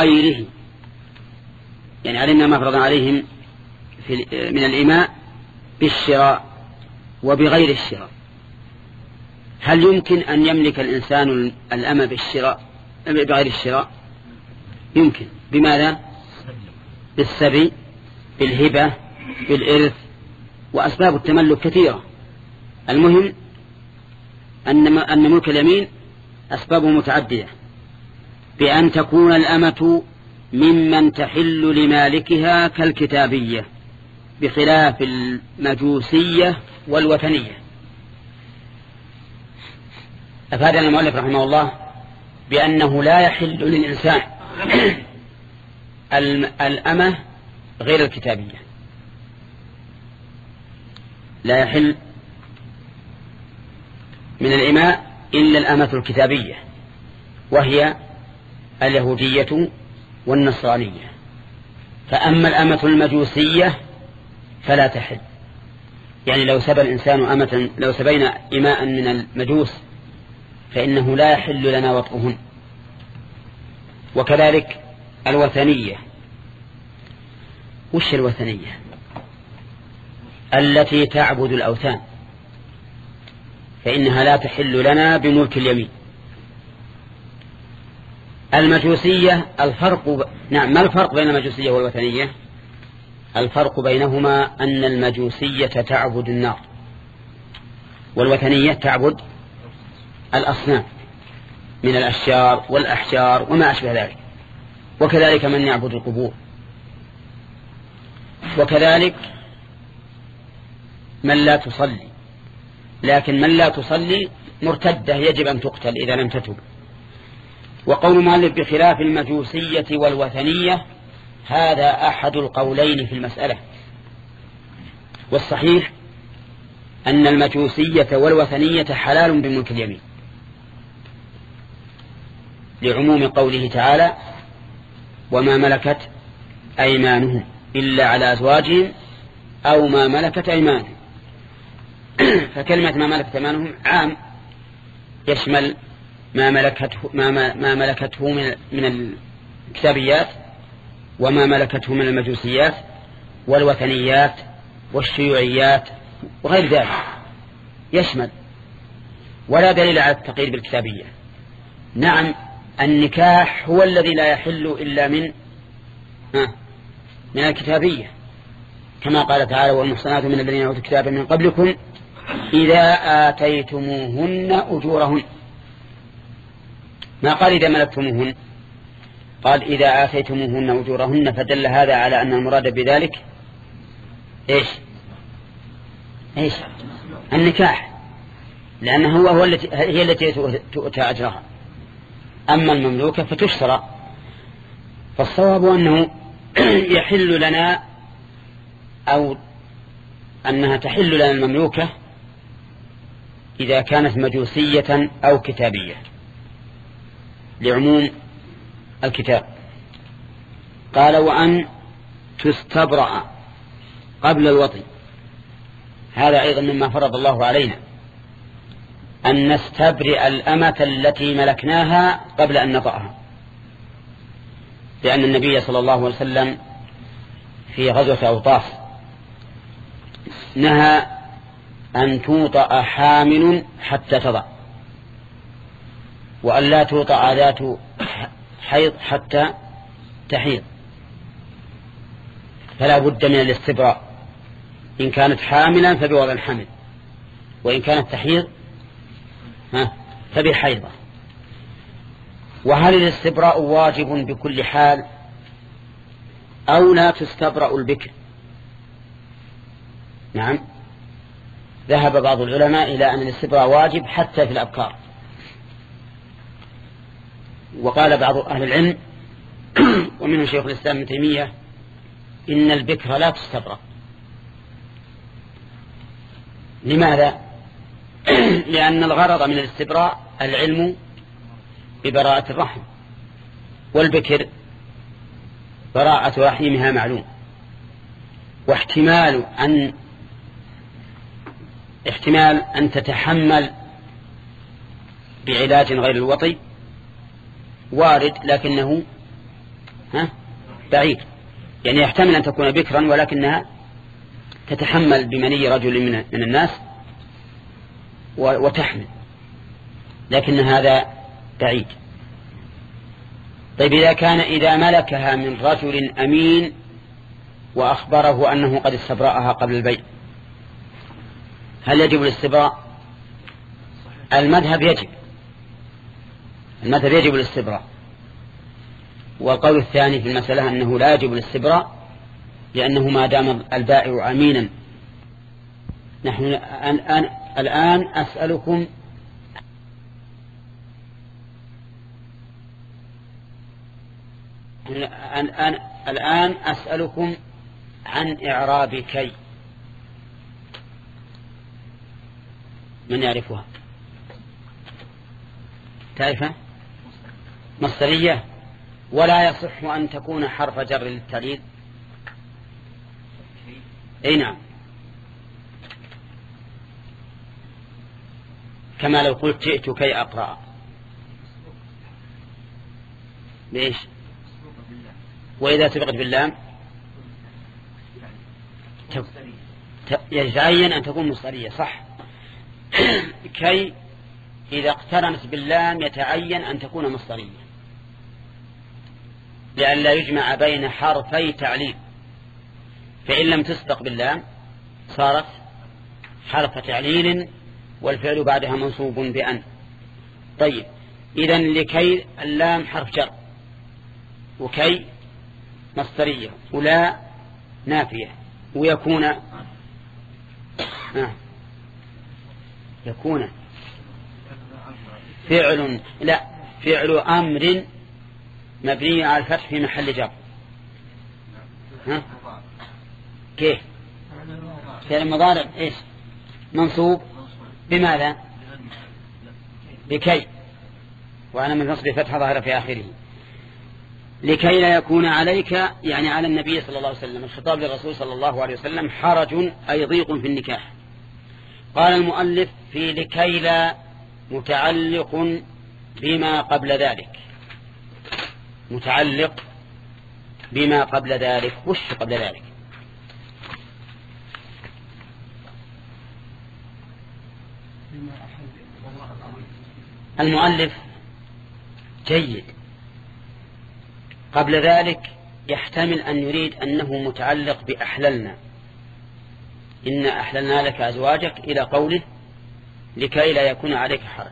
وغيره يعني علمنا ما فرضنا عليهم في من الإماء بالشراء وبغير الشراء. هل يمكن أن يملك الإنسان الأمة بالشراء بغير الشراء؟ يمكن. بماذا؟ بالسبي، بالهبة، بالإرث، وأسباب التملك كثيرة. المهم أن أن ملك اليمين أسبابه متعددة، بأن تكون الأمة ممن تحل لمالكها كالكتابية، بخلاف المجوسية والوثنية. أفادنا المؤلف رحمه الله بأنه لا يحل للإنسان الأمة غير الكتابية، لا يحل من الإماء إلا الأمة الكتابية، وهي اليهودية والنصرانية. فأما الأمة المجوسية فلا تحل. يعني لو سبى الإنسان أمة، لو سبينا إماء من المجوس فإنه لا يحل لنا وطئهن. وكذلك الوثنية. وش الوثنية؟ التي تعبد الأوثان، فإنها لا تحل لنا بملك اليمين. المجوسية الفرق ب... نعم، ما الفرق بين المجوسية والوثنية؟ الفرق بينهما أن المجوسية تعبد النار، والوثنية تعبد الأصنام من الأشجار والأحجار وما أشبه ذلك، وكذلك من يعبد القبور، وكذلك من لا تصلي. لكن من لا تصلي مرتدة يجب أن تقتل إذا لم تتب. وقول مالك بخلاف المجوسية والوثنية هذا أحد القولين في المسألة، والصحيح أن المجوسية والوثنية حلال بملك اليمين، لعموم قوله تعالى وما ملكت أيمانهم إلا على أزواجهم أو ما ملكت أيمانهم. فكلمة ما ملكت أيمانهم عام، يشمل ما ملكته, ما ما ملكته من, من الكتابيات، وما ملكته من المجوسيات والوثنيات والشيوعيات وغير ذلك يشمل. ولا دليل على التقييد بالكتابية. نعم، النكاح هو الذي لا يحل إلا من ها من الكتابية، كما قال تعالى والمحصنات من الذين أوتوا الكتاب من قبلكم إذا آتيتموهن أجورهن. ما قال إذا ملكتموهن، قال إذا آتيتموهن أجورهن، فدل هذا على أن المراد بذلك إيش إيش النكاح، لأنه هو, هو التي هي التي تؤتى أجرها. أما المملوكة فتشترى. فالصواب أنه يحل لنا أو أنها تحل لنا المملوكة إذا كانت مجوسية أو كتابية، لعموم الكتاب. قال وأن تستبرأ قبل الوطي. هذا أيضا مما فرض الله علينا، أن نستبرئ الأمة التي ملكناها قبل أن نطأها، لأن النبي صلى الله عليه وسلم في غزوة أوطاس نهى أن توطأ حامل حتى تضع، وأن لا توطأ ذات حيض حتى تحيض. فلا بد من الاستبراء، إن كانت حاملا فبوضع الحمل، وإن كانت تحيض فبحيضة. وهل الاستبراء واجب بكل حال أو لا تستبرأ البكر؟ نعم، ذهب بعض العلماء إلى أن الاستبراء واجب حتى في الأبكار. وقال بعض أهل العلم ومنه شيخ الإسلام ابن تيمية إن البكر لا تستبرأ. لماذا؟ لأن الغرض من الاستبراء العلم ببراءة الرحم، والبكر براءة رحمها معلوم، واحتمال أن احتمال أن تتحمل بعلاج غير الوطي وارد، لكنه ها بعيد. يعني يحتمل أن تكون بكرا ولكنها تتحمل بمني رجل من الناس وتحمل، لكن هذا بعيد. طيب إذا كان إذا ملكها من رجل أمين وأخبره أنه قد استبرأها قبل البيع، هل يجب الاستبراء؟ المذهب يجب المذهب يجب الاستبراء. والقول الثاني في المسألة أنه لا يجب الاستبراء، لأنه ما دام البائع أمينا. نحن الآن, الآن أسألكم الآن, الآن أسألكم عن إعراب كي، من يعرفها؟ تعرفها؟ مصدرية، ولا يصح أن تكون حرف جر للتعليل. أي نعم، كما لو قلت جئت كي أقرأ. ليش؟ وإذا سبقت باللام يتعين أن تكون مصدرية، صح. كي إذا اقترنت باللام يتعين أن تكون مصدرية، لئلا يجمع بين حرفي تعليل. فإن لم تسبق باللام صارت حرف تعليل والفعل بعدها منصوب بأن. طيب، إذن لكي اللام حرف جر، وكي مصدرية، ولا نافية، ويكون آه. يكون فعل لا فعل أمر مبني على الفتح في محل جر. ها؟ كيف؟ فعل مضارع إيش؟ منصوب بماذا؟ بكي، وأنا من نصب فتح ظاهرة في آخره. لكي لا يكون عليك، يعني على النبي صلى الله عليه وسلم، الخطاب للرسول صلى الله عليه وسلم، حرج أي ضيق في النكاح. قال المؤلف في لكي لا متعلق بما قبل ذلك. متعلق بما قبل ذلك، وش قبل ذلك؟ المؤلف جيد. قبل ذلك يحتمل أن يريد أنه متعلق بأحللنا، إن أحللنا لك أزواجك، إلى قوله لكي لا يكون عليك حرج.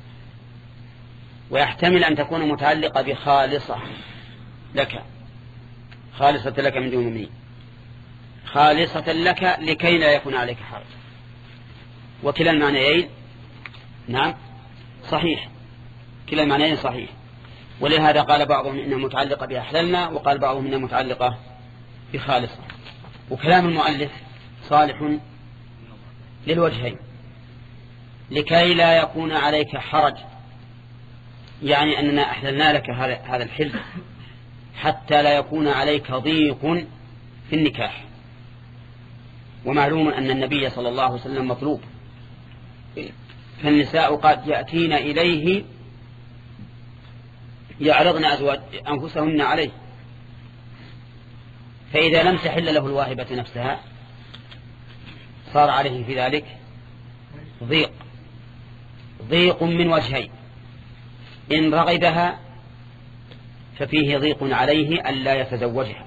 ويحتمل أن تكون متعلقة بخالصة لك، خالصة لك من دون مؤمنين، خالصة لك لكي لا يكون عليك حرج. وكلا المعنيين نعم صحيح، كلا المعنيين صحيح. ولهذا قال بعضهم إنها متعلقة بأحللنا، وقال بعضهم إنها متعلقة بخالصة. وكلام المؤلف صالح للوجهين. لكي لا يكون عليك حرج، يعني أننا أحللنا لك هذا الحل حتى لا يكون عليك ضيق في النكاح. ومعلوم أن النبي صلى الله عليه وسلم مطلوب، فالنساء قد يأتين إليه يعرضن أزواج أنفسهن عليه، فإذا لم تحل له الواهبة نفسها صار عليه في ذلك ضيق ضيق من وجهين: إن رغبها ففيه ضيق عليه ألا يتزوجها،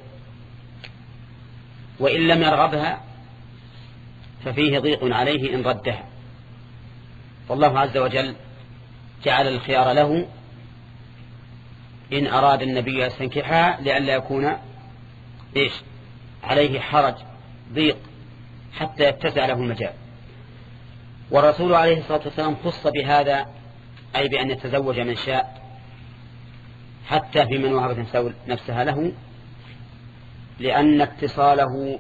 وإن لم يرغبها ففيه ضيق عليه إن ردها. والله عز وجل جعل الخيار له إن أراد النبي يستنكحها، لئلا يكون إيش عليه حرج ضيق حتى يتسع له المجال. والرسول عليه الصلاة والسلام خص بهذا، أي بأن يتزوج من شاء، حتى في من وهبت نفسها له، لأن اتصاله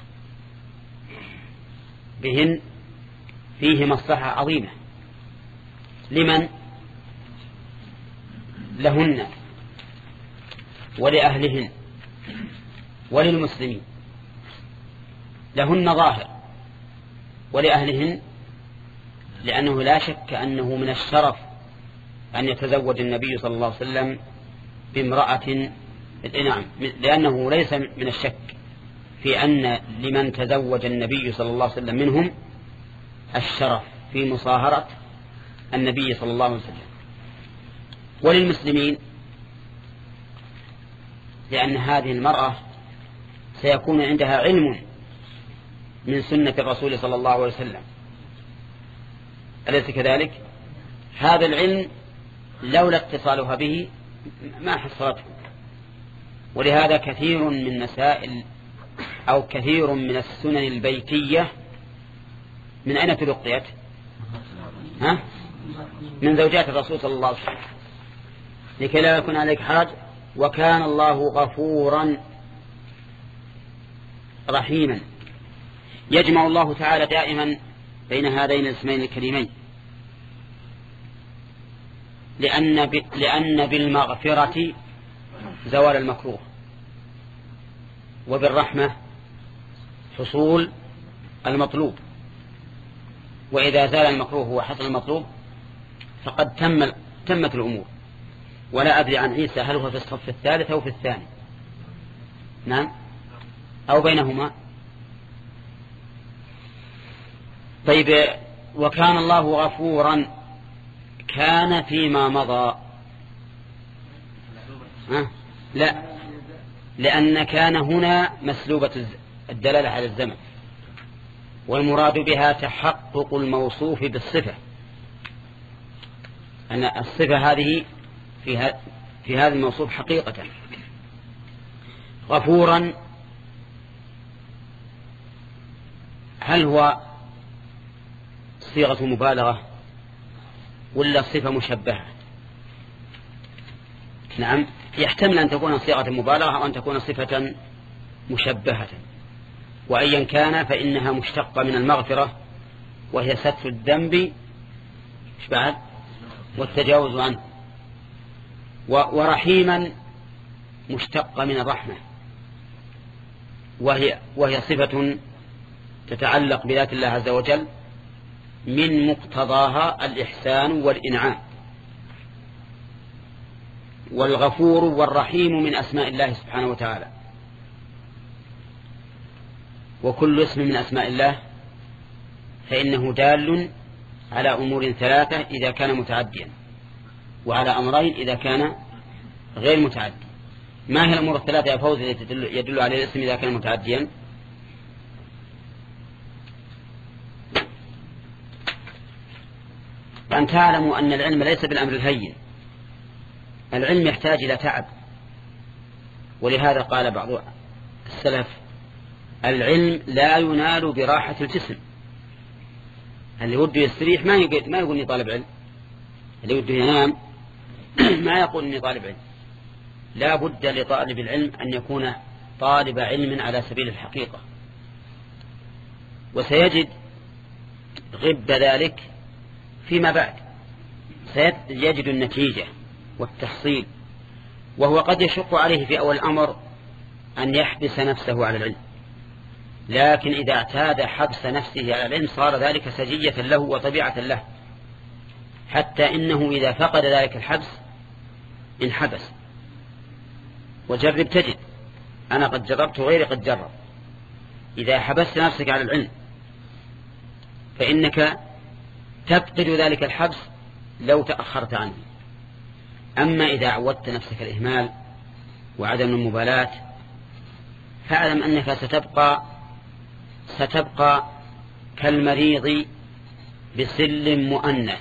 بهن فيه مصلحة عظيمة. لمن؟ لهن ولأهلهن وللمسلمين. لهن ظاهر، ولأهلهن لأنه لا شك أنه من الشرف أن يتزوج النبي صلى الله عليه وسلم بامرأة، نعم، لأنه ليس من الشك في أن لمن تزوج النبي صلى الله عليه وسلم منهم الشرف في مصاهرة النبي صلى الله عليه وسلم. وللمسلمين لأن هذه المرأة سيكون عندها علم من سنة الرسول صلى الله عليه وسلم، أليس كذلك؟ هذا العلم لولا اتصالها به ما حصلته. ولهذا كثير من مسائل أو كثير من السنن البيتية من أين تلقيت؟ ها؟ من زوجات الرسول صلى الله عليه وسلم، لكي لا يكون عليك حرج. وكان الله غفورا رحيما. يجمع الله تعالى دائما بين هذين الاسمين الكريمين، لأن, ب... لأن بالمغفرة زوال المكروه، وبالرحمة حصول المطلوب. وإذا زال المكروه وحصل المطلوب فقد تم تمت الأمور. ولا أدري عن عيسى هل هو في الصف الثالث أو في الثاني، نعم، أو بينهما. طيب، وكان الله غفورا كان فيما مضى؟ ها؟ لا، لأن كان هنا مسلوبة الدلالة على الزمن، والمراد بها تحقق الموصوف بالصفة، أن الصفة هذه في, في هذا الموصوف حقيقة. غفورا هل هو صيغة مبالغة ولا صفة مشبهة؟ نعم، يحتمل أن تكون صيغة مبالغة أو أن تكون صفة مشبهة، وأيا كان فإنها مشتقة من المغفرة، وهي ستر الذنب والتجاوز عنه. ورحيما مشتقة من الرحمة، وهي, وهي صفة تتعلق بذات الله عز وجل من مقتضاها الإحسان والإنعام. والغفور والرحيم من أسماء الله سبحانه وتعالى، وكل اسم من أسماء الله فإنه دال على أمور ثلاثة إذا كان متعديا، وعلى أمرين إذا كان غير متعدي. ما هي الأمور الثلاثة يا فوز التي يدل عليه الاسم إذا كان متعديا؟ أن تعلموا أن العلم ليس بالأمر الهين، العلم يحتاج إلى تعب. ولهذا قال بعض السلف: العلم لا ينال براحة الجسم. اللي وده يستريح ما يقول ما يقول إني طالب علم، اللي وده ينام ما يقول إني طالب علم. لا بد لطالب العلم أن يكون طالب علم على سبيل الحقيقة، وسيجد غب ذلك فيما بعد، سيجد النتيجة والتحصيل. وهو قد يشق عليه في أول الأمر أن يحبس نفسه على العلم، لكن إذا اعتاد حبس نفسه على العلم صار ذلك سجية له وطبيعة له، حتى إنه إذا فقد ذلك الحبس انحبس. وجرب تجد، أنا قد جربت وغيري قد جرب، إذا حبست نفسك على العلم فإنك تفقد ذلك الحبس لو تأخرت عنه. أما إذا عودت نفسك الإهمال وعدم المبالاة فاعلم أنك ستبقى ستبقى كالمريض بسلم مؤنث.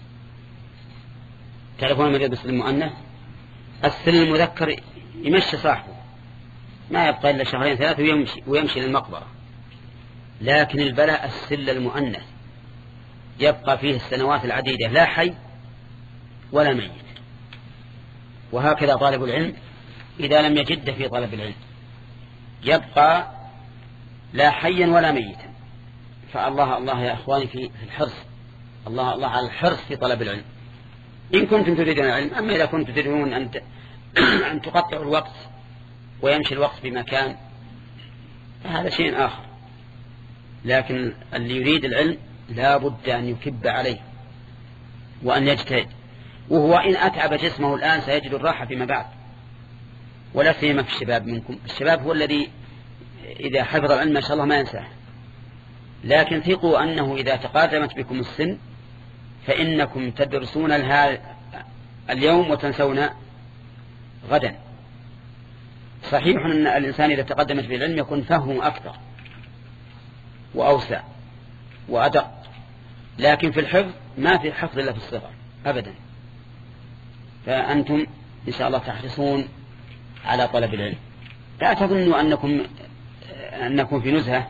تعرفون المريض بسلم مؤنث؟ السلم المذكر يمشي صاحبه، ما يبقى إلا شهرين ثلاثة ويمشي, ويمشي للمقبرة. لكن البلاء السل المؤنث يبقى فيه السنوات العديدة لا حي ولا ميت. وهكذا طالب العلم إذا لم يجد في طلب العلم يبقى لا حيا ولا ميتا. فالله الله يا أخواني في الحرص، الله الله على الحرص في طلب العلم إن كنتم تريدون العلم. أما إذا كنتم تريدون أن أن تقطعوا الوقت ويمشي الوقت بمكان فهذا شيء آخر. لكن اللي يريد العلم لا بد أن يكب عليه وأن يجتهد. وهو إن أتعب جسمه الآن سيجد الراحة فيما بعد، ولا سيما في الشباب منكم. الشباب هو الذي إذا حفظ العلم ما شاء الله ما ينساه، لكن ثقوا أنه إذا تقادمت بكم السن فإنكم تدرسون اليوم وتنسون غدا. صحيح أن الإنسان إذا تقدمت به العلم يكون فهمه أكثر وأوسع وأدق، لكن في الحفظ ما في حفظ إلا في الصغر أبدا. فأنتم إن شاء الله تحرصون على طلب العلم. لا تظنوا أنكم أنكم في نزهة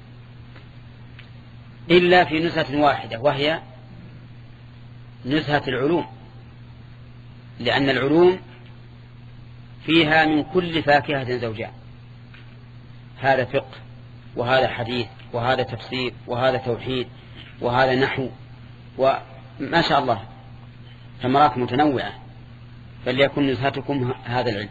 إلا في نزهة واحدة، وهي نزهة العلوم، لأن العلوم فيها من كل فاكهة زوجان، هذا فقه وهذا حديث وهذا تفسير وهذا توحيد وهذا نحو، وما شاء الله ثمرات متنوعة، فليكن نزهتكم هذا العلم،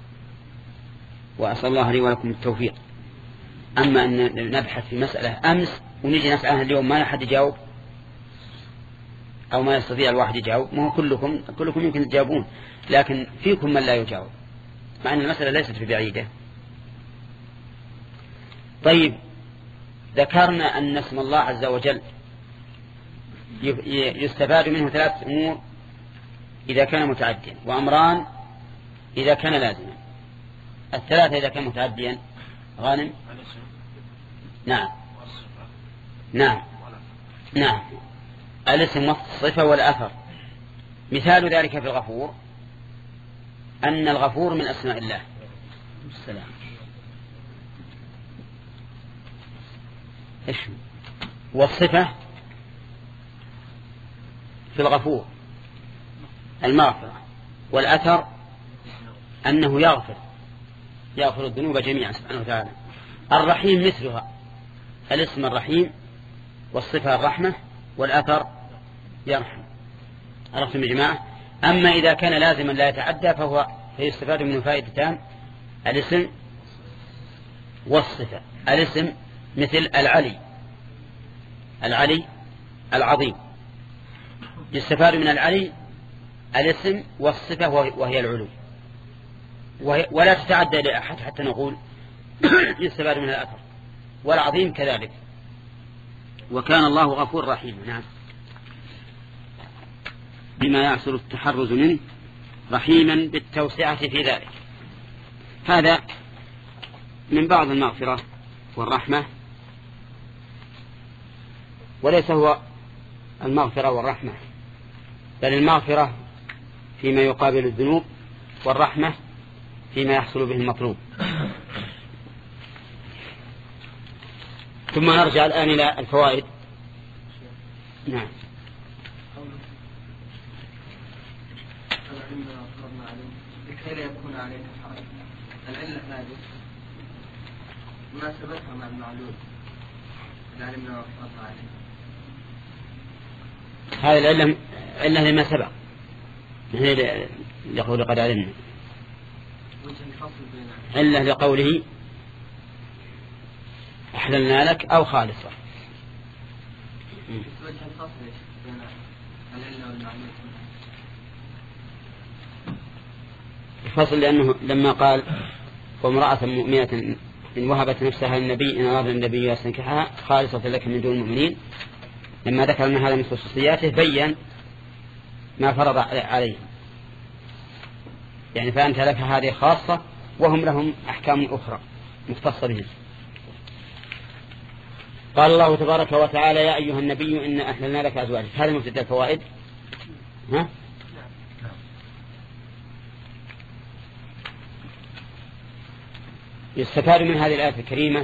وأسأل الله لي ولكم التوفيق. أما أن نبحث في مسألة أمس ونجي نسألها اليوم ما أحد يجاوب أو ما يستطيع الواحد يجاوب، ما هو كلكم كلكم يمكن تجاوبون، لكن فيكم من لا يجاوب، مع أن المسألة ليست ببعيدة. طيب، ذكرنا أن اسم الله عز وجل يستفاد منه ثلاث أمور إذا كان متعديا، وأمران إذا كان لازما. الثلاثة إذا كان متعديا غانم. نعم نعم نعم الاسم والصفة والأثر. مثال ذلك في الغفور أن الغفور من أسماء الله. السلام. إيش والصفة في الغفور المغفرة، والأثر أنه يغفر يغفر الذنوب جميعا سبحانه وتعالى. الرحيم مثلها، الاسم الرحيم والصفة الرحمة والأثر يرحم. عرفتم يا جماعة؟ أما إذا كان لازما لا يتعدى فهو فيستفاد منه فائدتان: الاسم والصفة. الاسم مثل العلي، العلي العظيم، يستفاد من العلي الاسم والصفة وهي العلو، ولا تتعدى لأحد حتى نقول يستفاد من الأثر. والعظيم كذلك. وكان الله غفور رحيم. نعم. بما يعسر التحرز منه رحيما بالتوسعة في ذلك. هذا من بعض المغفرة والرحمة، وليس هو المغفرة والرحمة، بل المغفرة فيما يقابل الذنوب، والرحمة فيما يحصل به المطلوب. ثم نرجع الآن إلى الفوائد. نعم. لكي لا يكون عليك حرج. العلة هذه مناسبتها مع المعلول العلم وفرضنا عليه. هذه العلة علة لما سبق، هي لقول قد علمنا، علة لقوله أحللنا لك أو خالصة. وجه الفصل بين العلة والمعلول. الفصل لأنه لما قال وامرأة مؤمنة إن وهبت نفسها للنبي إن أراد النبي يستنكحها خالصة لك من دون المؤمنين، لما ذكر أن هذا من خصوصياته بين ما فرض عليه، يعني فأنت لك هذه خاصة وهم لهم أحكام أخرى مختصة بهم. قال الله تبارك وتعالى يا أيها النبي إن أحللنا لك أزواجك. هذا مبتدأ الفوائد. ها؟ يستفاد من هذه الآية الكريمة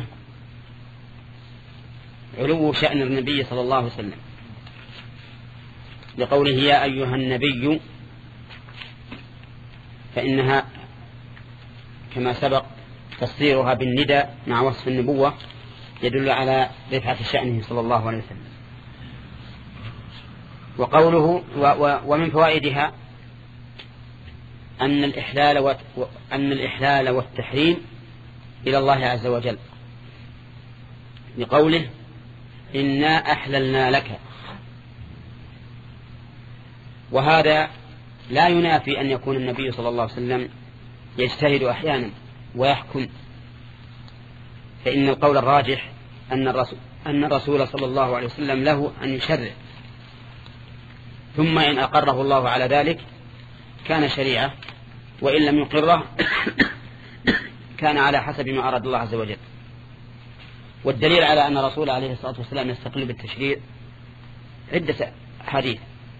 علو شأن النبي صلى الله عليه وسلم، لقوله يا أيها النبي، فإنها كما سبق تصديرها بالندى مع وصف النبوة يدل على رفعة شأنه صلى الله عليه وسلم. وقوله ومن فوائدها أن الإحلال وأن الإحلال والتحريم إلى الله عز وجل، لقوله إنا أحللنا لك. وهذا لا ينافي أن يكون النبي صلى الله عليه وسلم يجتهد أحيانا ويحكم فإن القول الراجح أن الرسول, أن الرسول صلى الله عليه وسلم له أن يشرع، ثم إن أقره الله على ذلك كان شريعة، وإن لم يقره كان على حسب ما أراد الله عز وجل. والدليل على أن الرسول عليه الصلاة والسلام يستقل بالتشريع عدة حديث،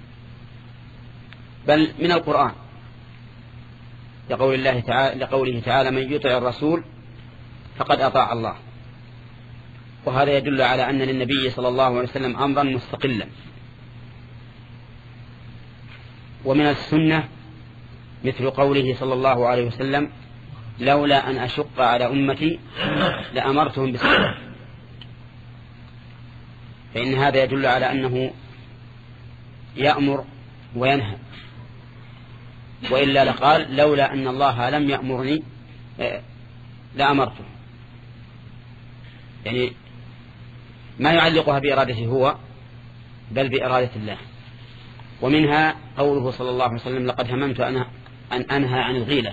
بل من القرآن، لقول الله تعالى لقوله تعالى: من يطع الرسول فقد أطاع الله. وهذا يدل على أن للنبي صلى الله عليه وسلم أمرا مستقلا. ومن السنة مثل قوله صلى الله عليه وسلم: لولا أن أشق على أمتي لأمرتهم بالصلاة. فإن هذا يدل على أنه يأمر وينهى، وإلا لقال: لولا أن الله لم يأمرني لأمرته. يعني ما يعلقها بإرادته هو، بل بإرادة الله. ومنها قوله صلى الله عليه وسلم: لقد هممت أن أنهى عن الغيلة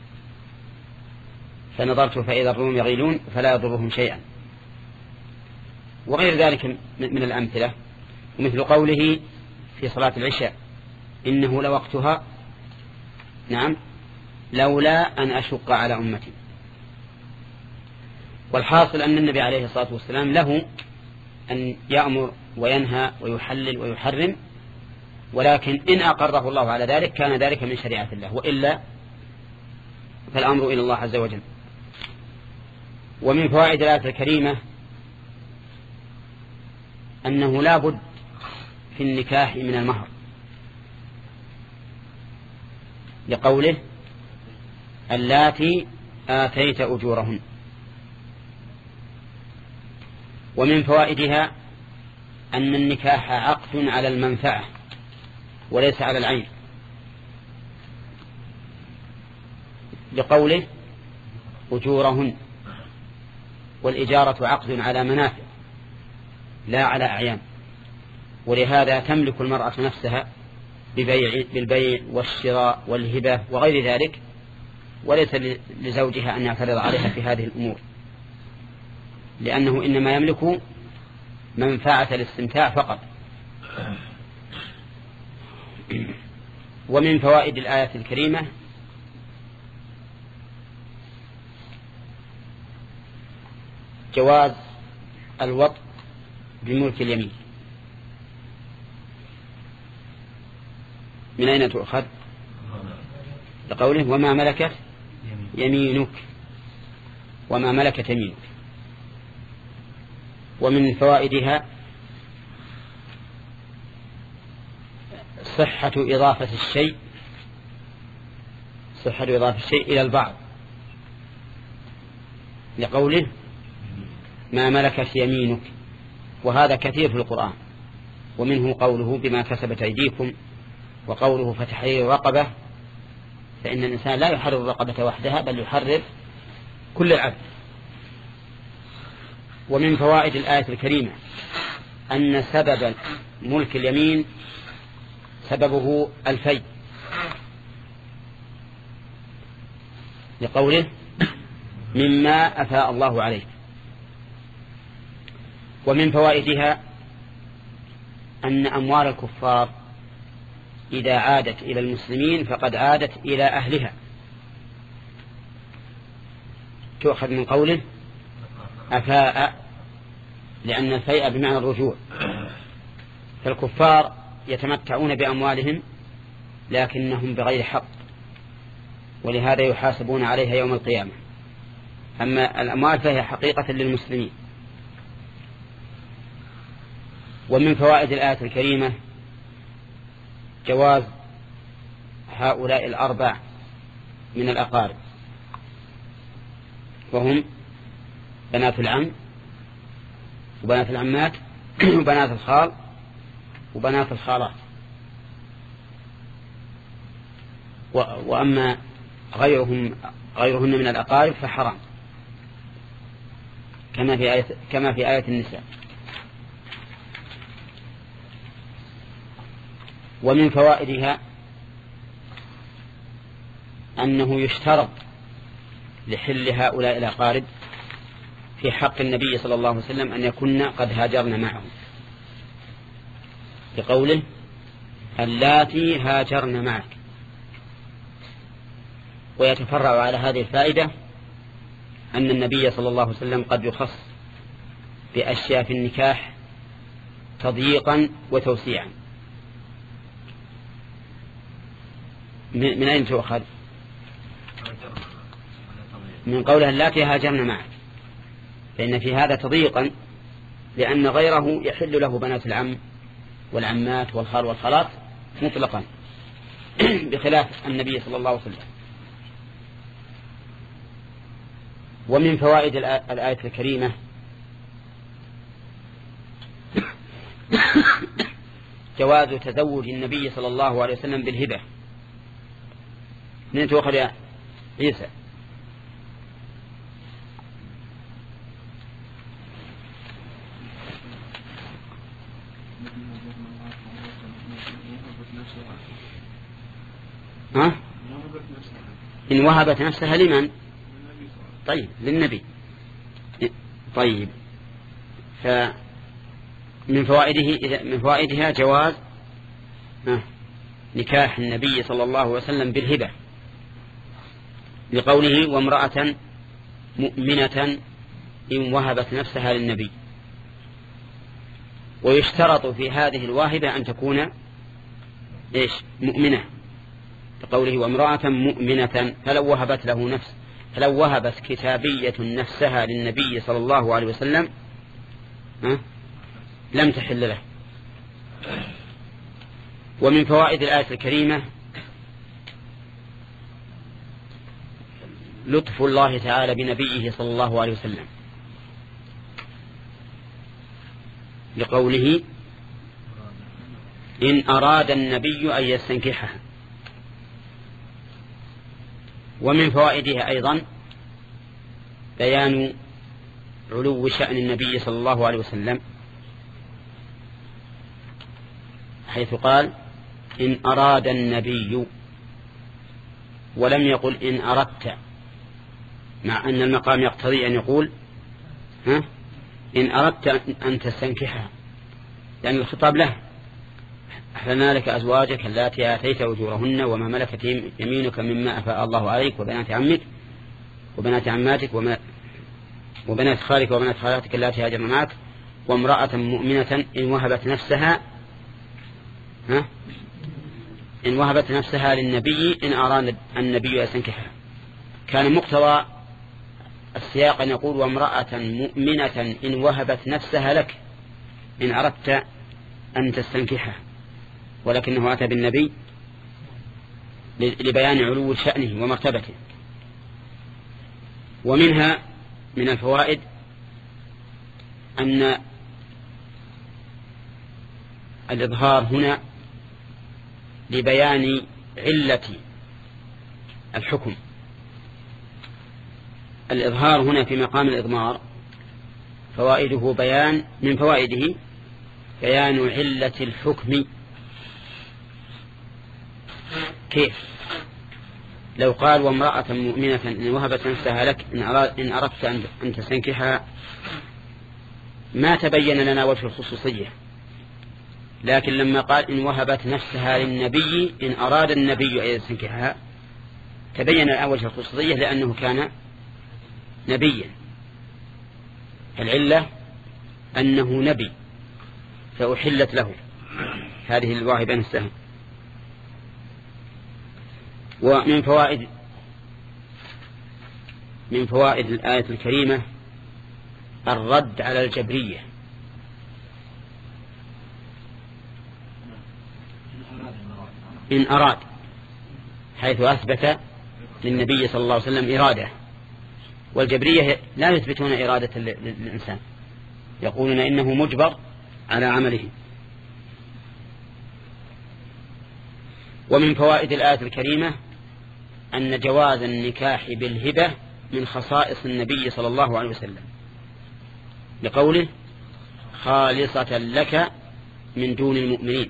فنظرت فإذا الروم يغيلون فلا يضرهم شيئا، وغير ذلك من الأمثلة. ومثل قوله في صلاة العشاء: إنه لوقتها نعم لولا أن أشق على أمتي. والحاصل أن النبي عليه الصلاة والسلام له أن يأمر وينهى ويحلل ويحرم، ولكن إن أقره الله على ذلك كان ذلك من شريعة الله، وإلا فالأمر إلى الله عز وجل. ومن فوائد الآية الكريمة أنه لا بد في النكاح من المهر، لقوله: اللاتي آتيت أجورهن. ومن فوائدها أن النكاح عقد على المنفعة وليس على العين، لقوله: أجورهن. والإجارة عقد على منافع لا على أعيان، ولهذا تملك المرأة نفسها ببيع بالبيع والشراء والهبة وغير ذلك، وليس لزوجها أن يعترض عليها في هذه الأمور، لأنه إنما يملك منفعة الاستمتاع فقط. ومن فوائد الآية الكريمة جواز الوطء بملك اليمين. من أين تؤخذ؟ لقوله: وما ملكت يمينك، وما ملكت يمينك. ومن فوائدها صحة إضافة الشيء صحة إضافة الشيء إلى البعض، لقوله: ما ملكت يمينك. وهذا كثير في القرآن، ومنه قوله: بما كسبت أيديكم، وقوله: فتحرير رقبة. فإن الإنسان لا يحرر الرقبة وحدها، بل يحرر كل العبد. ومن فوائد الآية الكريمة أن سبب ملك اليمين سببه الفي، لقوله: مما أفاء الله عليه. ومن فوائدها أن أموال الكفار إذا عادت إلى المسلمين فقد عادت إلى أهلها، تؤخذ من قوله أفاء، لأن الفيء بمعنى الرجوع. فالكفار يتمتعون بأموالهم لكنهم بغير حق، ولهذا يحاسبون عليها يوم القيامة. أما الأموال فهي حقيقة للمسلمين. ومن فوائد الآية الكريمة جواز هؤلاء الأربع من الأقارب، وهم بنات العم، وبنات العمات، وبنات الخال، وبنات الخالات. وأما غيرهم غيرهن من الأقارب فحرام، كما في آية كما في آية النساء. ومن فوائدها أنه يشترط لحل هؤلاء الأقارب في حق النبي صلى الله عليه وسلم أن يكون قد هاجرن معه، بقوله اللاتي هاجرن معك. ويتفرع على هذه الفائدة أن النبي صلى الله عليه وسلم قد يخص بأشياء في النكاح تضييقا وتوسيعا. من أين تؤخذ؟ من قولها اللاتي هاجرن معك، فإن في هذا تضييقا، لأن غيره يحل له بنات العم والعمات والخال والخالات مطلقا بخلاف النبي صلى الله عليه وسلم. ومن فوائد الآية الكريمة جواز تزوج النبي صلى الله عليه وسلم بالهبة. من تؤخذ يا عيسى؟ ها؟ إن وهبت نفسها لمن؟ طيب للنبي. طيب، فمن فوائده من فوائدها جواز نكاح النبي صلى الله عليه وسلم بالهبة، لقوله وامرأة مؤمنة إن وهبت نفسها للنبي. ويشترط في هذه الواهبة أن تكون إيش؟ مؤمنة، لقوله وامرأة مؤمنة. فلو وهبت له نفس فلو وهبت كتابية نفسها للنبي صلى الله عليه وسلم لم تحل له. ومن فوائد الآية الكريمة لطف الله تعالى بنبيه صلى الله عليه وسلم، لقوله إن أراد النبي أن يستنكحها. ومن فوائدها أيضا بيان علو شأن النبي صلى الله عليه وسلم، حيث قال إن أراد النبي، ولم يقل إن أردت، مع أن المقام يقتضي أن يقول ها إن أردت أن تستنكحها، لأن الخطاب له. أحللنا لك أزواجك اللاتي آتيت أجورهن وما ملكت يمينك مما أفاء الله عليك وبنات عمك وبنات عماتك وبنات خالك وبنات خالاتك اللاتي هاجرن معك وامرأة مؤمنة إن وهبت نفسها ها إن وهبت نفسها للنبي إن أراد النبي يستنكحها. كان مقتضى السياق أن يقول وامرأة مؤمنة إن وهبت نفسها لك إن أردت أن تستنكحها، ولكنه أتى بالنبي لبيان علو شأنه ومرتبته. ومنها من الفوائد أن الإظهار هنا لبيان علة الحكم. الإظهار هنا في مقام الإضمار فوائده بيان من فوائده بيان علة الحكم. كيف؟ لو قال وامرأة مؤمنة إن وهبت نفسها لك إن, أراد إن أردت أن تستنكحها ما تبين لنا وجه الخصوصية، لكن لما قال إن وهبت نفسها للنبي إن أراد النبي أن يستنكحها تبين وجه الخصوصية لأنه كان نبيا. العلة أنه نبي فأحلت له هذه الواهبة نفسها. ومن فوائد من فوائد الآية الكريمة الرد على الجبرية. إن أراد، حيث أثبت للنبي صلى الله عليه وسلم إرادة، والجبرية لا يثبتون إرادة للإنسان، يقولون إنه مجبر على عمله. ومن فوائد الآية الكريمة أن جواز النكاح بالهبة من خصائص النبي صلى الله عليه وسلم، لقوله خالصة لك من دون المؤمنين.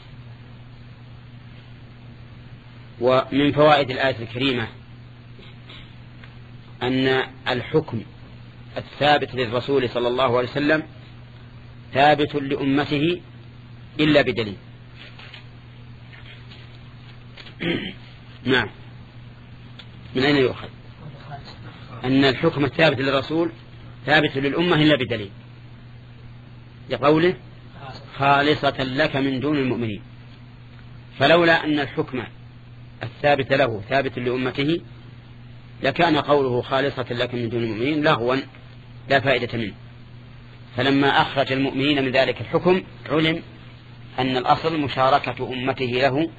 ومن فوائد الآية الكريمة أن الحكم الثابت للرسول صلى الله عليه وسلم ثابت لأمته إلا بدليل. نعم. من أين يؤخذ أن الحكم الثابت للرسول ثابت للأمة إلا بدليل؟ لقوله خالصة لك من دون المؤمنين. فلولا أن الحكم الثابت له ثابت لأمته لكان قوله خالصة لك من دون المؤمنين لغوا لا فائدة منه. فلما أخرج المؤمنين من ذلك الحكم علم أن الأصل مشاركة أمته له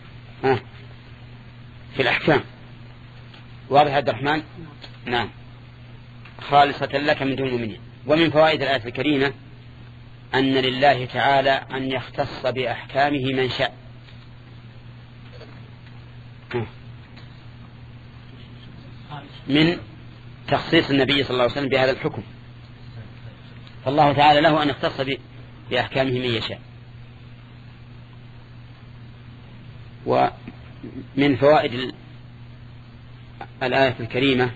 في الأحكام. واضح عبد الرحمن؟ نعم. خالصة لك من دون المؤمنين. ومن فوائد الآية الكريمة أن لله تعالى أن يختص بأحكامه من شاء. من تخصيص النبي صلى الله عليه وسلم بهذا الحكم، فالله تعالى له أن يختص بأحكامه من يشاء. ومن فوائد الآية الكريمة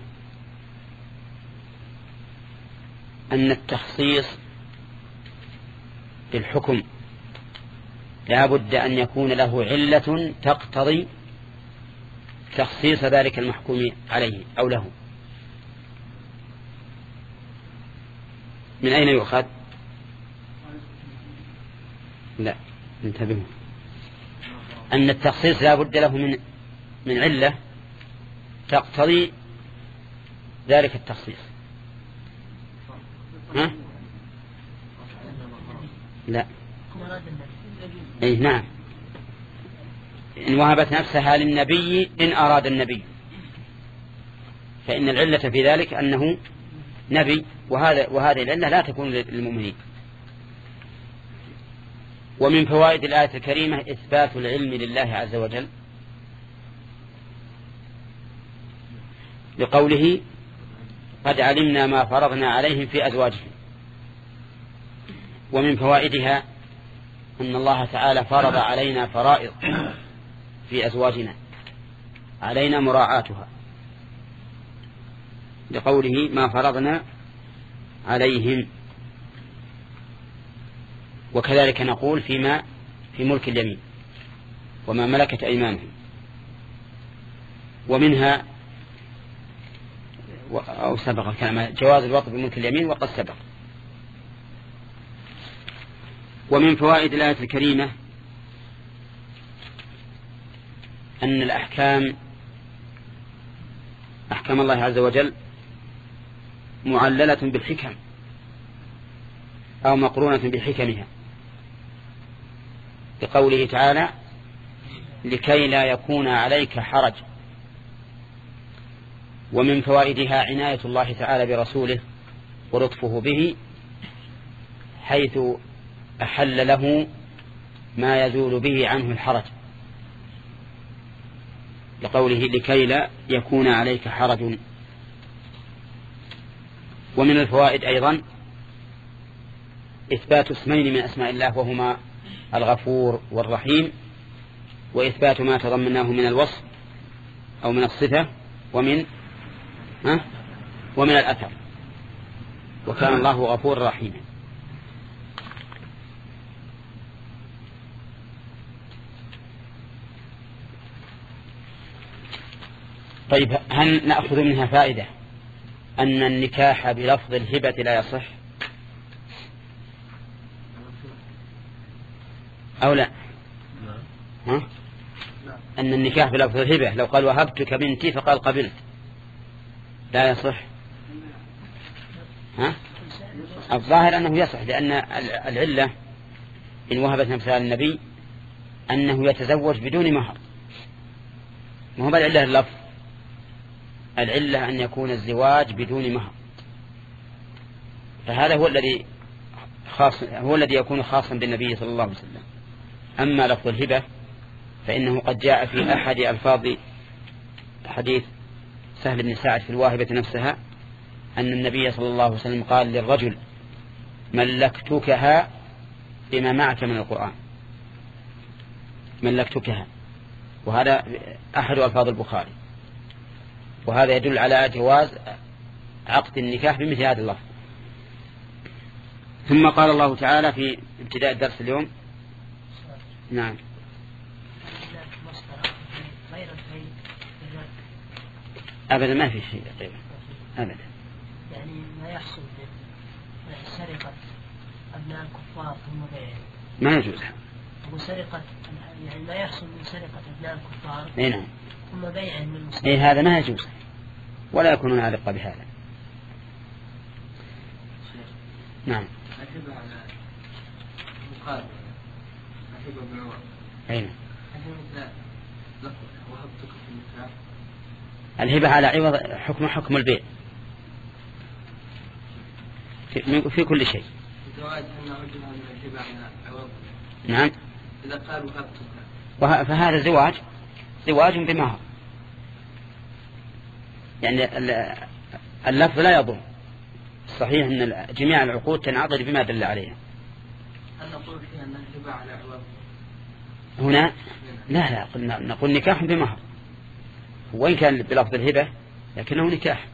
أن التخصيص بالحكم لا بد أن يكون له علة تقتضي تخصيص ذلك المحكوم عليه أو له. من أين يؤخذ؟ لا، انتبهوا أن التخصيص لا بد له من من علة تقتضي ذلك التخصيص. ها؟ لا. أي نعم. إن وهبت نفسها للنبي إن أراد النبي، فإن العلة في ذلك أنه نبي، وهذا وهذه العلة لا تكون للمؤمنين. ومن فوائد الآية الكريمة إثبات العلم لله عز وجل لقوله قد علمنا ما فرضنا عليهم في أزواجهم. ومن فوائدها أن الله تعالى فرض علينا فرائض في أزواجنا علينا مراعاتها لقوله ما فرضنا عليهم. وكذلك نقول فيما في ملك اليمين وما ملكت أيمانهم. ومنها أو سبق الكلام جواز الوقف بملك اليمين وقد سبق. ومن فوائد الآية الكريمة أن الأحكام أحكام الله عز وجل معللة بالحكم أو مقرونة بحكمها لقوله تعالى لكي لا يكون عليك حرج. ومن فوائدها عناية الله تعالى برسوله ولطفه به حيث أحل له ما يزول به عنه الحرج لقوله لكي لا يكون عليك حرج. ومن الفوائد أيضا إثبات اسمين من أسماء الله وهما الغفور والرحيم، وإثبات ما تضمناه من الوصف أو من الصفة ومن ها ومن الأثر. وكان الله غفور رحيما. طيب هل نأخذ منها فائدة أن النكاح بلفظ الهبة لا يصح أو لا؟ ها؟ أن النكاح بلفظ الهبة لو قال وهبتك بنتي فقال قبلت لا يصح. ها؟ الظاهر أنه يصح، لأن العلة إن وهبت نفسها للنبي أنه يتزوج بدون مهر، ما هو بالعلة اللفظ، العلة أن يكون الزواج بدون مهر، فهذا هو الذي خاص هو الذي يكون خاصا بالنبي صلى الله عليه وسلم. أما لفظ الهبة فإنه قد جاء في أحد ألفاظ حديث سهل بن سعد في الواهبة نفسها أن النبي صلى الله عليه وسلم قال للرجل ملكتكها بما معك من القرآن، ملكتكها، وهذا أحد ألفاظ البخاري. وهذا يدل على جواز عقد النكاح بمثل هذا اللفظ. ثم قال الله تعالى في ابتداء الدرس اليوم. نعم. أبدا ما في شيء غيره أبدا. يعني ما يحصل من سرقة أبناء الكفار ثم بيعهم ما يجوز. وسرقة يعني ما يحصل من سرقة أبناء الكفار أي نعم. ثم بيعهم من المسلمين. إيه هذا ما يجوز ولا يكون عالقا بهذا. نعم. أحب على مقابل أحب بالعوض. أي نعم. أحب لك وهبتك في النكاح. الهبة على عوض حكم حكم البيع في, في كل شيء. الزواج أن رجلها من الهبة على عوض. نعم. إذا قال وهبتك. فهذا زواج زواج بمهر. يعني اللفظ لا يضر. صحيح أن جميع العقود تنعقد بما دل عليها. هل نقول فيها أن الهبة على عوض؟ هنا لا لا قلنا نقول نكاح بمهر وإن كان بلفظ الهبة لكنه نكاح.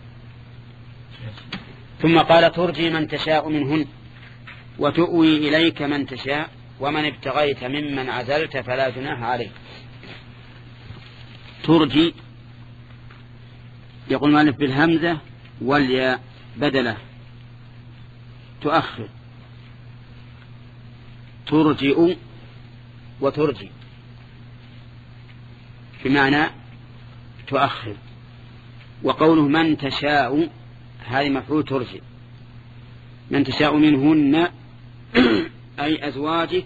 ثم قال ترجي من تشاء منهن وتؤوي إليك من تشاء ومن ابتغيت ممن عزلت فلا جناح عليك. ترجي يقول مالف بالهمزة والياء بدله تؤخر. ترجئ وترجي بمعنى تؤخر. وقوله من تشاء هذه مفعول ترجي. من تشاء منهن أي أزواجك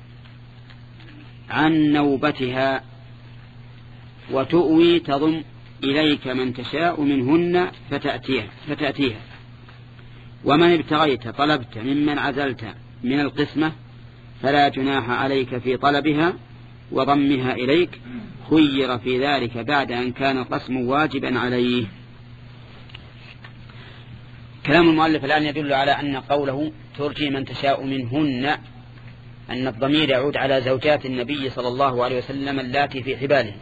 عن نوبتها. وتؤوي تضم إليك من تشاء منهن فتأتيها, فتأتيها. ومن ابتغيت طلبت ممن عزلت من القسمة فلا جناح عليك في طلبها وضمها إليك خير في ذلك بعد أن كان القسم واجبا عليه. كلام المؤلف الآن يدل على أن قوله ترجي من تشاء منهن أن الضمير يعود على زوجات النبي صلى الله عليه وسلم اللاتي في حباله،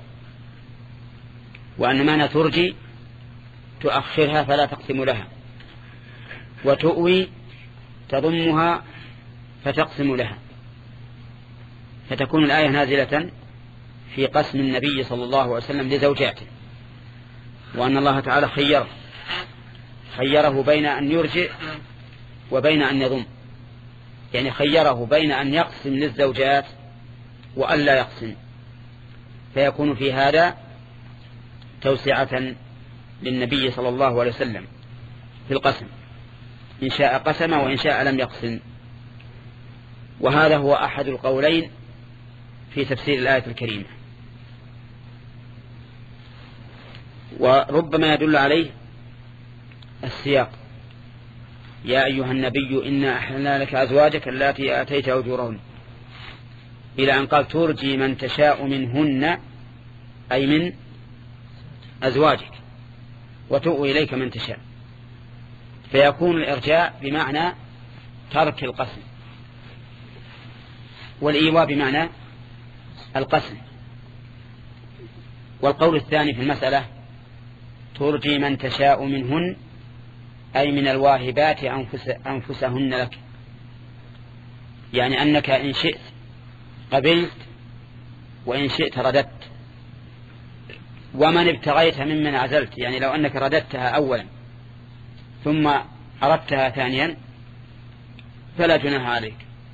وأن معنى ترجي تؤخرها فلا تقسم لها، وتؤوي تضمها فتقسم لها، فتكون الآية نازلة في قسم النبي صلى الله عليه وسلم لزوجاته، وأن الله تعالى خيره خيره بين أن يرجع وبين أن يضم، يعني خيره بين أن يقسم للزوجات وأن لا يقسم، فيكون في هذا توسعة للنبي صلى الله عليه وسلم في القسم، إن شاء قسم وإن شاء لم يقسم. وهذا هو أحد القولين في تفسير الآية الكريمة. وربما يدل عليه السياق: يا أيها النبي إنا أحللنا لك أزواجك اللاتي آتيت أجورهن، إلى أن قال ترجي من تشاء منهن أي من أزواجك، وتؤوي إليك من تشاء، فيكون الإرجاء بمعنى ترك القسم، والإيواء بمعنى القسم. والقول الثاني في المسألة ترجي من تشاء منهن أي من الواهبات أنفس أنفسهن لك، يعني أنك إن شئت قبلت وإن شئت رددت. ومن ابتغيت ممن عزلت، يعني لو أنك رددتها أولا ثم أردتها ثانيا فلا جناح عليك.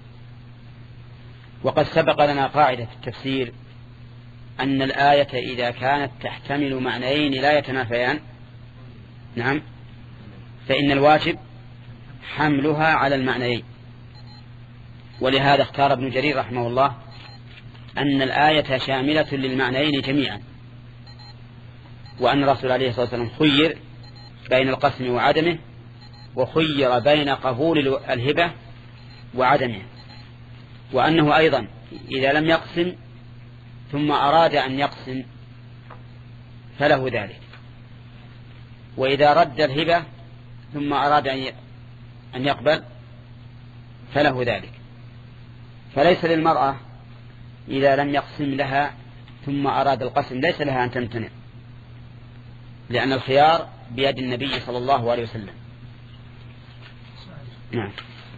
وقد سبق لنا قاعدة في التفسير أن الآية إذا كانت تحتمل معنيين لا يتنافيان، نعم، فإن الواجب حملها على المعنيين. ولهذا اختار ابن جرير رحمه الله أن الآية شاملة للمعنيين جميعا، وأن الرسول عليه الصلاة والسلام خير بين القسم وعدمه، وخير بين قبول الهبة وعدمه، وأنه أيضا إذا لم يقسم ثم أراد أن يقسم فله ذلك، وإذا رد الهبة ثم أراد أن يقبل فله ذلك. فليس للمرأة إذا لم يقسم لها ثم أراد القسم ليس لها أن تمتنع، لأن الخيار بيد النبي صلى الله عليه وسلم. نعم.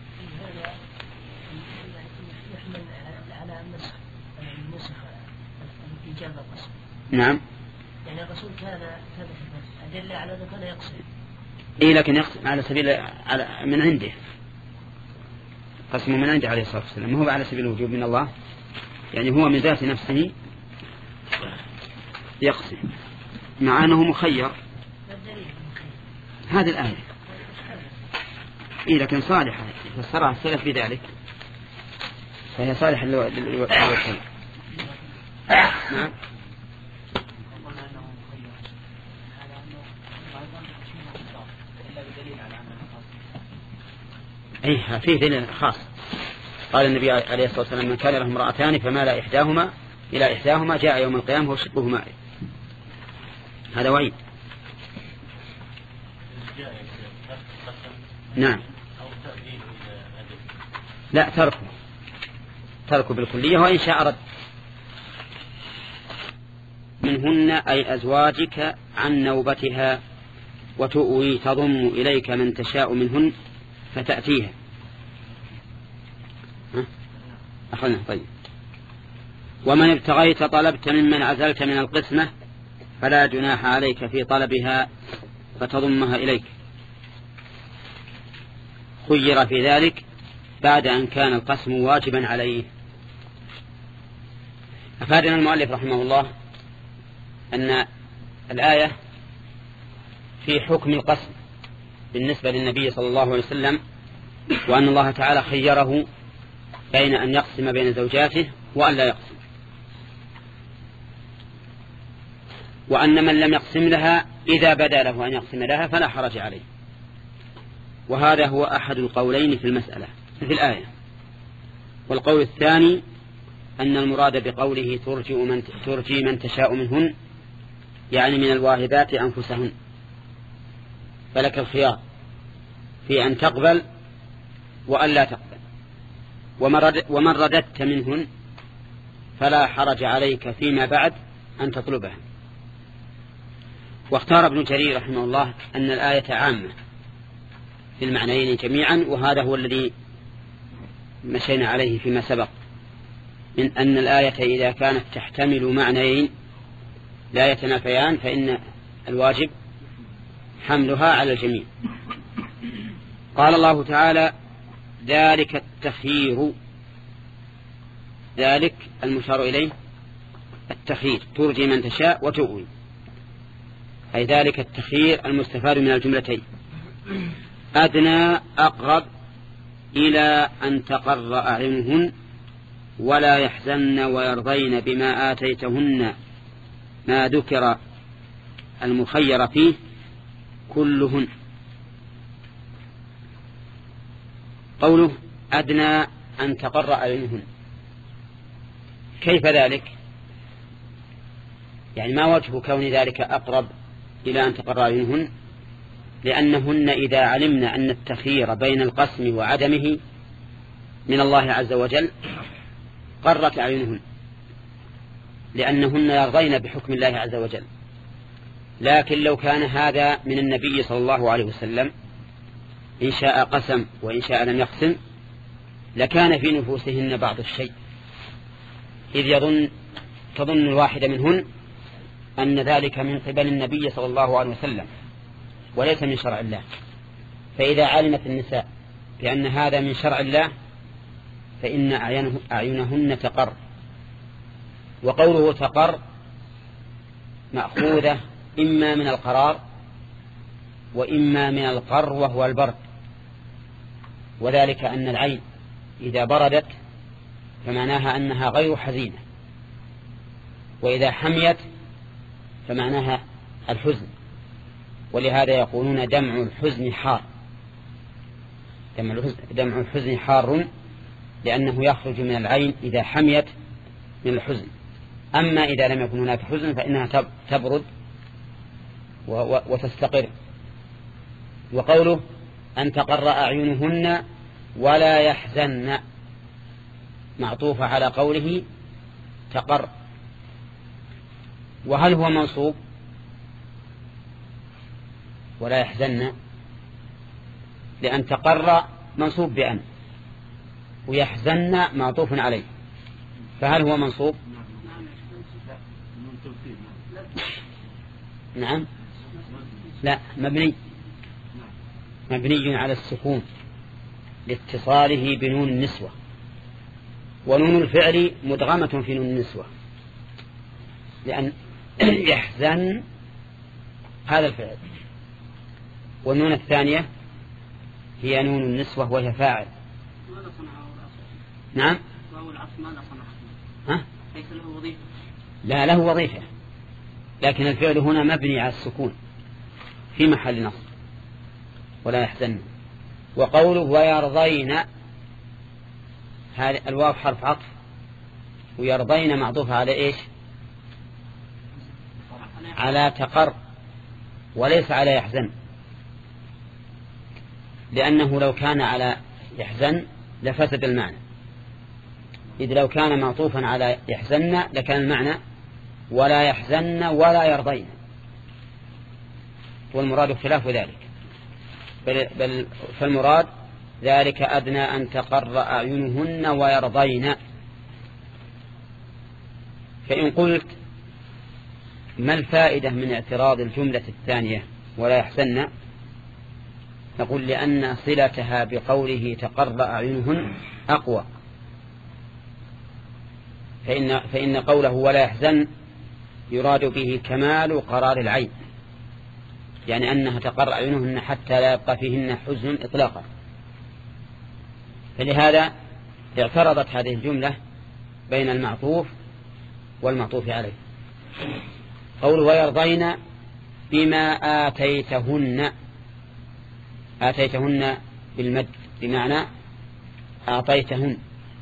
نعم. يعني الرسول كان كان أدل على أنه كان يقصد. إيه لكن يقصد على سبيل على من عنده، قسمه من عنده عليه الصلاة والسلام، ما هو على سبيل الوجوب من الله، يعني هو من ذات نفسه يقسم مع أنه مخير. هذه الآية إيه لكن صالحة فسرها السلف بذلك، فهي صالحة للوكيل. نعم. أيه فيه دليل خاص. قال النبي عليه الصلاة والسلام: من كان له امرأتان فمال إحداهما إلى إحداهما جاء يوم القيامة وشقه ماء. هذا وعيد. نعم. لا تركه تركه بالكلية، وإن شاء رد. منهن أي أزواجك عن نوبتها وتؤوي تضم إليك من تشاء منهن فتأتيها. أخذنا طيب. ومن ابتغيت طلبت ممن عزلت من القسمة فلا جناح عليك في طلبها فتضمها إليك. خير في ذلك بعد أن كان القسم واجبا عليه. أفادنا المؤلف رحمه الله أن الآية في حكم القسم بالنسبة للنبي صلى الله عليه وسلم، وأن الله تعالى خيره بين أن يقسم بين زوجاته وأن لا يقسم، وأن من لم يقسم لها إذا بدا له أن يقسم لها فلا حرج عليه. وهذا هو أحد القولين في المسألة في الآية. والقول الثاني أن المراد بقوله ترجي من, ترجي من تشاء منهن يعني من الواهبات أنفسهن، فلك الخيار في أن تقبل وأن لا تقبل. ومن رددت منهن فلا حرج عليك فيما بعد أن تطلبها. واختار ابن جرير رحمه الله أن الآية عامة في المعنيين جميعا، وهذا هو الذي مشينا عليه فيما سبق من أن الآية إذا كانت تحتمل معنيين لا يتنافيان فإن الواجب حملها على الجميع. قال الله تعالى: ذلك التخيير. ذلك المشار إليه التخيير، ترجي من تشاء وتؤوي، أي ذلك التخيير المستفاد من الجملتين. أدنى أقرب إلى أن تقر أعينهن ولا يحزن ويرضين بما آتيتهن ما ذكر المخير فيه كلهن. قوله أدنى أن تقر أعينهن، كيف ذلك؟ يعني ما وجه كون ذلك أقرب إلى أن تقر أعينهن؟ لأنهن إذا علمنا أن التخيير بين القسم وعدمه من الله عز وجل قرت أعينهن، لأنهن يرضين بحكم الله عز وجل. لكن لو كان هذا من النبي صلى الله عليه وسلم إن شاء قسم وإن شاء لم يقسم لكان في نفوسهن بعض الشيء، إذ يظن تظن الواحدة منهن أن ذلك من قبل النبي صلى الله عليه وسلم وليس من شرع الله. فإذا علمت النساء بأن هذا من شرع الله فإن أعينهن تقر. وقوله تقر مأخوذة إما من القرار وإما من القر وهو البرد، وذلك أن العين إذا بردت فمعناها أنها غير حزينة، وإذا حميت فمعناها الحزن. ولهذا يقولون دمع الحزن حار، دمع الحزن حار لأنه يخرج من العين إذا حميت من الحزن. أما إذا لم يكن هناك حزن فإنها تبرد وتستقر. وقوله أن تقر أعينهن ولا يحزن معطوف على قوله تقر. وهل هو منصوب؟ ولا يحزن، لأن تقر منصوب بأن، ويحزن معطوف عليه، فهل هو منصوب؟ نعم لا، مبني مبني على السكون لاتصاله بنون النسوة، ونون الفعل مدغمة في نون النسوة، لأن يحزن هذا الفعل، والنون الثانية هي نون النسوة وهي فاعل. نعم ها؟ ليس له وظيفة. لا له وظيفة، لكن الفعل هنا مبني على السكون في محل نصب ولا يحزن. وقوله ويرضين، هذا الواو حرف عطف، ويرضين معطوف على إيش؟ على تقر وليس على يحزن، لأنه لو كان على يحزن لفسد المعنى، إذ لو كان معطوفا على يحزن لكان المعنى ولا يحزن ولا يرضين، والمراد خلاف ذلك، بل, بل فالمراد ذلك أدنى أن تقر أعينهن ويرضين. فإن قلت ما الفائدة من اعتراض الجملة الثانية ولا يحزن، نقول لأن صلتها بقوله تقر أعينهن أقوى، فإن, فإن قوله ولا يحزن يراد به كمال قرار العين، يعني أنها تقر أعينهن حتى لا يبقى فيهن حزن إطلاقا. فلهذا اعترضت هذه الجملة بين المعطوف والمعطوف عليه. قول ويرضين بما آتيتهن، آتيتهن بالمد بمعنى أعطيتهن.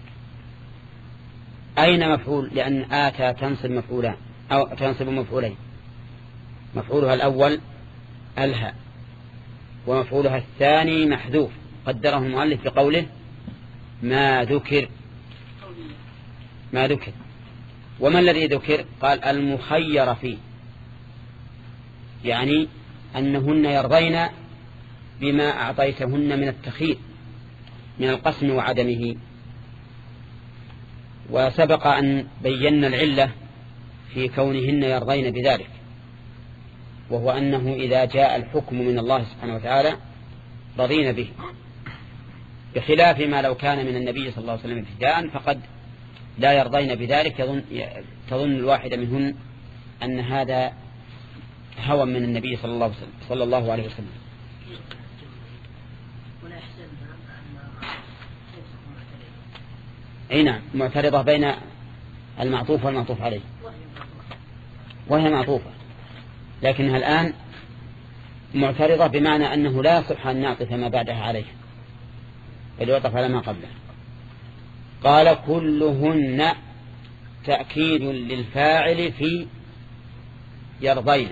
أين مفعول؟ لأن آتى تنصب مفعولان أو تنصب مفعولين، مفعولها الأول الها، ومفعولها الثاني محذوف قدره المؤلف بقوله ما ذكر ما ذكر. وما الذي ذكر؟ قال المخير فيه، يعني أنهن يرضين بما أعطيتهن من التخيير من القسم وعدمه. وسبق أن بينا العلة في كونهن يرضين بذلك، وهو أنه إذا جاء الحكم من الله سبحانه وتعالى رضين به، بخلاف ما لو كان من النبي صلى الله عليه وسلم ابتداء فقد لا يرضين بذلك، يظن تظن الواحدة منهن أن هذا هوى من النبي صلى الله, صلى الله عليه وسلم. أي نعم، معترضة بين المعطوف والمعطوف عليه، وهي معطوفة، لكنها الآن معترضة بمعنى أنه لا يصح أن نعطف ما بعدها عليه، بل يعطف على ما قبله. قال كلهن تأكيد للفاعل في يرضين،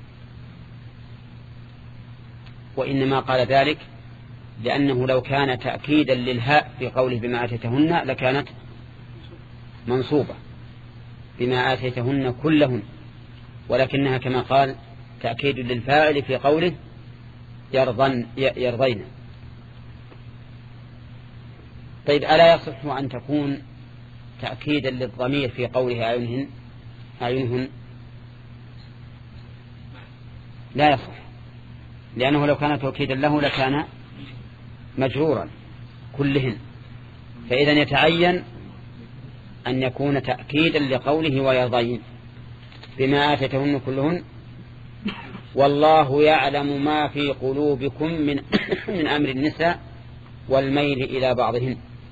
وإنما قال ذلك لأنه لو كان تأكيدا للهاء في قوله بما آتيتهن لكانت منصوبة بما آتيتهن كلهن، ولكنها كما قال تأكيد للفاعل في قوله يرضن يرضين. طيب ألا يصح أن تكون تأكيدا للضمير في قوله أعينهن أعينهن؟ لا يصح، لأنه لو كان توكيدا له لكان مجرورا كلهن، فإذا يتعين أن يكون تأكيدا لقوله ويرضين بما آتيتهن كلهن، والله يعلم ما في قلوبكم من من أمر النساء والميل إلى بعضهن.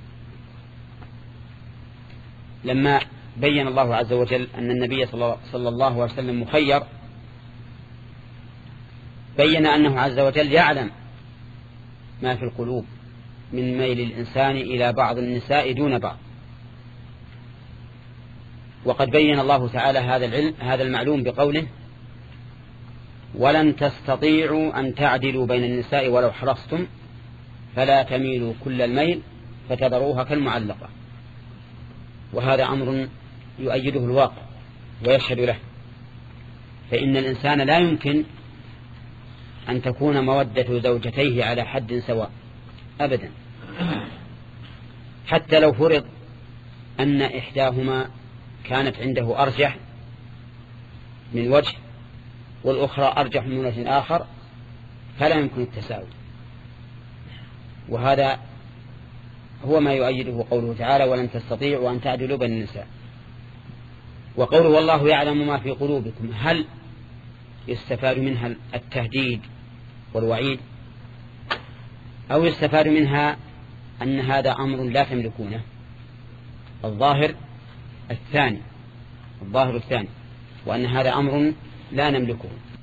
لما بين الله عز وجل أن النبي صلى الله عليه وسلم مخير، بين أنه عز وجل يعلم ما في القلوب من ميل الإنسان إلى بعض النساء دون بعض، وقد بين الله تعالى هذا العلم هذا المعلوم بقوله ولن تستطيعوا أن تعدلوا بين النساء ولو حرصتم فلا تميلوا كل الميل فتذروها كالمعلقة. وهذا أمر يؤيده الواقع ويشهد له، فإن الإنسان لا يمكن أن تكون مودة زوجتيه على حد سواء أبدا، حتى لو فرض أن إحداهما كانت عنده أرجح من وجه والأخرى أرجح من وجه آخر فلا يمكن التساوي. وهذا هو ما يؤيده قوله تعالى ولن تستطيعوا أن تعدلوا بين النساء. وقوله والله يعلم ما في قلوبكم، هل يستفاد منها التهديد والوعيد أو يستفاد منها أن هذا أمر لا تملكونه؟ الظاهر الثاني الظاهر الثاني وأن هذا أمر لا نملكه.